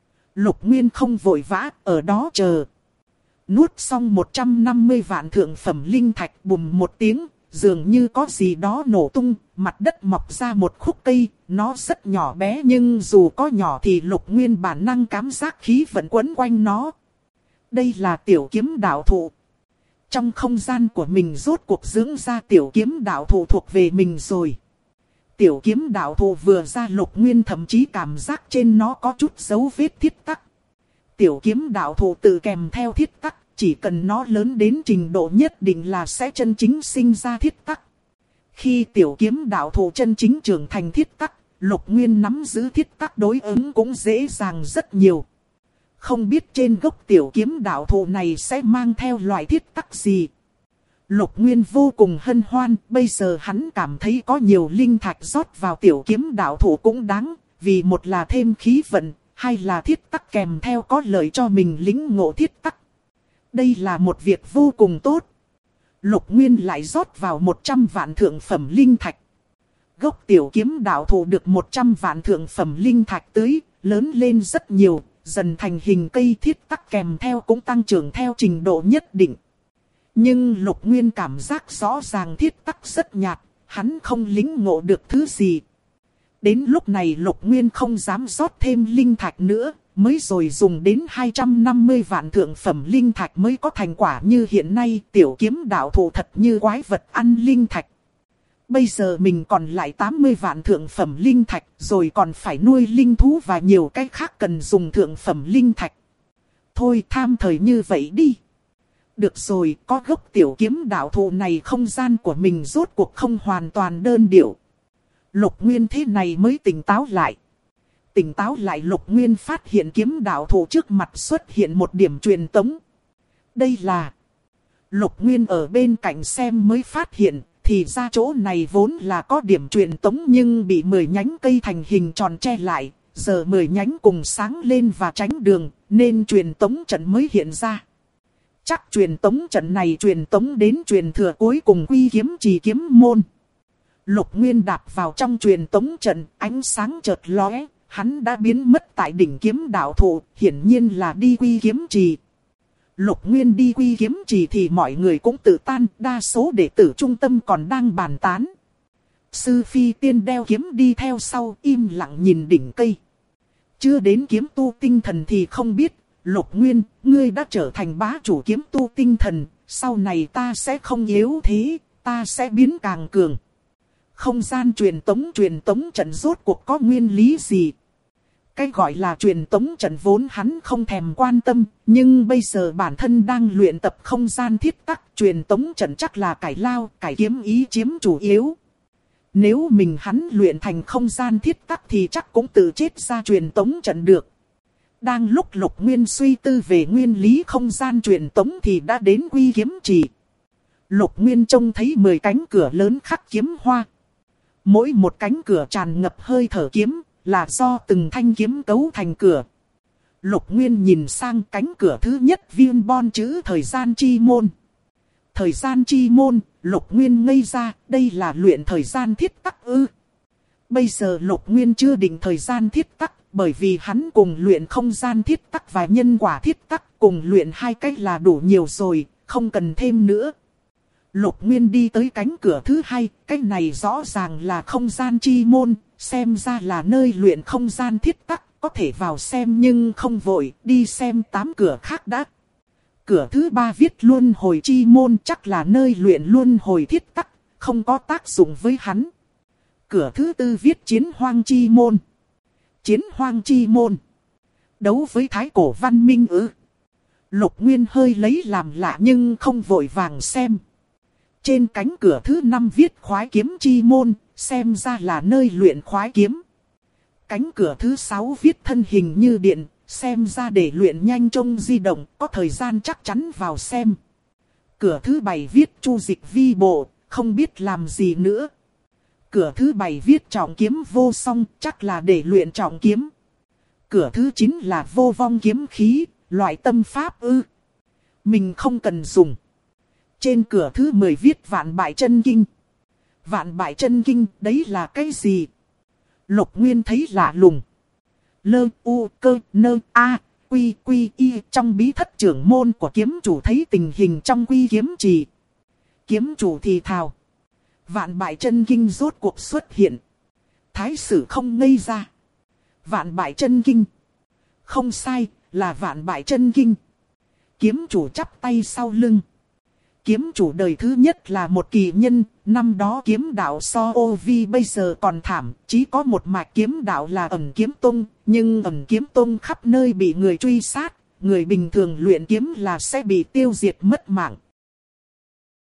Lục Nguyên không vội vã, ở đó chờ. Nuốt xong 150 vạn thượng phẩm linh thạch, bùm một tiếng, dường như có gì đó nổ tung, mặt đất mọc ra một khúc cây, nó rất nhỏ bé nhưng dù có nhỏ thì Lục Nguyên bản năng cảm giác khí vận quấn quanh nó. Đây là tiểu kiếm đạo thụ. Trong không gian của mình rốt cuộc dưỡng ra tiểu kiếm đạo thụ thuộc về mình rồi. Tiểu kiếm đạo thụ vừa ra Lục Nguyên thậm chí cảm giác trên nó có chút dấu vết thiết tắc. Tiểu kiếm đạo thụ tự kèm theo thiết tắc, chỉ cần nó lớn đến trình độ nhất định là sẽ chân chính sinh ra thiết tắc. Khi tiểu kiếm đạo thụ chân chính trưởng thành thiết tắc, Lục Nguyên nắm giữ thiết tắc đối ứng cũng dễ dàng rất nhiều. Không biết trên gốc tiểu kiếm đạo thụ này sẽ mang theo loại thiết tắc gì. Lục Nguyên vô cùng hân hoan, bây giờ hắn cảm thấy có nhiều linh thạch rót vào tiểu kiếm đạo thụ cũng đáng, vì một là thêm khí vận, hai là thiết tắc kèm theo có lợi cho mình lĩnh ngộ thiết tắc. Đây là một việc vô cùng tốt. Lục Nguyên lại rót vào 100 vạn thượng phẩm linh thạch. Gốc tiểu kiếm đạo thụ được 100 vạn thượng phẩm linh thạch tưới, lớn lên rất nhiều. Dần thành hình cây, thiết tắc kèm theo cũng tăng trưởng theo trình độ nhất định. Nhưng Lục Nguyên cảm giác rõ ràng thiết tắc rất nhạt, hắn không lĩnh ngộ được thứ gì. Đến lúc này Lục Nguyên không dám rót thêm linh thạch nữa, mới rồi dùng đến 250 vạn thượng phẩm linh thạch mới có thành quả như hiện nay. Tiểu kiếm đạo thụ thật như quái vật ăn linh thạch. Bây giờ mình còn lại 80 vạn thượng phẩm linh thạch, rồi còn phải nuôi linh thú và nhiều cái khác cần dùng thượng phẩm linh thạch. Thôi tham thời như vậy đi. Được rồi, có gốc tiểu kiếm đạo thụ này không gian của mình rốt cuộc không hoàn toàn đơn điệu. Lục Nguyên thế này mới tỉnh táo lại. Tỉnh táo lại Lục Nguyên phát hiện kiếm đạo thụ trước mặt xuất hiện một điểm truyền tống. Đây là... Lục Nguyên ở bên cạnh xem mới phát hiện, thì ra chỗ này vốn là có điểm truyền tống nhưng bị 10 nhánh cây thành hình tròn che lại. Giờ 10 nhánh cùng sáng lên và tránh đường, nên truyền tống trận mới hiện ra. Chắc truyền tống trận này truyền tống đến truyền thừa cuối cùng Quy Kiếm Trì kiếm môn. Lục Nguyên đạp vào trong truyền tống trận, ánh sáng chợt lóe, hắn đã biến mất tại đỉnh kiếm đạo thụ, hiển nhiên là đi Quy Kiếm Trì. Lục Nguyên đi Quy Kiếm Trì thì mọi người cũng tự tan, đa số đệ tử trung tâm còn đang bàn tán. Sư Phi Tiên đeo kiếm đi theo sau, im lặng nhìn đỉnh cây. Chưa đến kiếm tu tinh thần thì không biết, Lục Nguyên, ngươi đã trở thành bá chủ kiếm tu tinh thần, sau này ta sẽ không yếu thế, ta sẽ biến càng cường. Không gian truyền tống trận rốt cuộc có nguyên lý gì? Cái gọi là truyền tống trận vốn hắn không thèm quan tâm, nhưng bây giờ bản thân đang luyện tập không gian thiết tắc, truyền tống trận chắc là cải lao, cải kiếm ý chiếm chủ yếu. Nếu mình hắn luyện thành không gian thiết tắc thì chắc cũng tự chết ra truyền tống trận được. Đang lúc Lục Nguyên suy tư về nguyên lý không gian truyền tống thì đã đến Quy Kiếm Trì. Lục Nguyên trông thấy 10 cánh cửa lớn khắc kiếm hoa. Mỗi một cánh cửa tràn ngập hơi thở kiếm, là do từng thanh kiếm cấu thành cửa. Lục Nguyên nhìn sang cánh cửa thứ nhất viên bon chữ thời gian chi môn. Thời gian chi môn, Lục Nguyên ngây ra, đây là luyện thời gian thiết tắc ư. Bây giờ Lục Nguyên chưa định thời gian thiết tắc, bởi vì hắn cùng luyện không gian thiết tắc và nhân quả thiết tắc, cùng luyện hai cách là đủ nhiều rồi, không cần thêm nữa. Lục Nguyên đi tới cánh cửa thứ hai, cách này rõ ràng là không gian chi môn, xem ra là nơi luyện không gian thiết tắc, có thể vào xem nhưng không vội, đi xem 8 cửa khác đã. Cửa thứ 3 viết luân hồi chi môn, chắc là nơi luyện luân hồi thiết tắc, không có tác dụng với hắn. Cửa thứ 4 viết chiến hoang chi môn. Chiến hoang chi môn. Đấu với thái cổ văn minh ư? Lục Nguyên hơi lấy làm lạ nhưng không vội vàng xem. Trên cánh cửa thứ 5 viết khoái kiếm chi môn, xem ra là nơi luyện khoái kiếm. Cánh cửa thứ 6 viết thân hình như điện, xem ra để luyện nhanh trông di động, có thời gian chắc chắn vào xem. Cửa thứ 7 viết chu dịch vi bộ, không biết làm gì nữa. Cửa thứ 7 viết trọng kiếm vô song, chắc là để luyện trọng kiếm. Cửa thứ 9 là vô vong kiếm khí, loại tâm pháp ư. Mình không cần dùng. Trên cửa thứ 10 viết vạn bại chân kinh. Vạn bại chân kinh, đấy là cái gì? Lục Nguyên thấy lạ lùng. Lơ u cơ nơ a quy quy y trong bí thất trưởng môn của kiếm chủ thấy tình hình trong Quy Kiếm Trì. Kiếm chủ thì thào. Vạn bại chân kinh rốt cuộc xuất hiện. Thái sử không ngây ra. Vạn bại chân kinh. Không sai, là vạn bại chân kinh. Kiếm chủ chắp tay sau lưng. Kiếm chủ đời thứ nhất là một kỳ nhân, năm đó kiếm đạo so ô vi bây giờ còn thảm, chỉ có một mạch kiếm đạo là Ẩn Kiếm Tông, nhưng Ẩn Kiếm Tông khắp nơi bị người truy sát, người bình thường luyện kiếm là sẽ bị tiêu diệt mất mạng.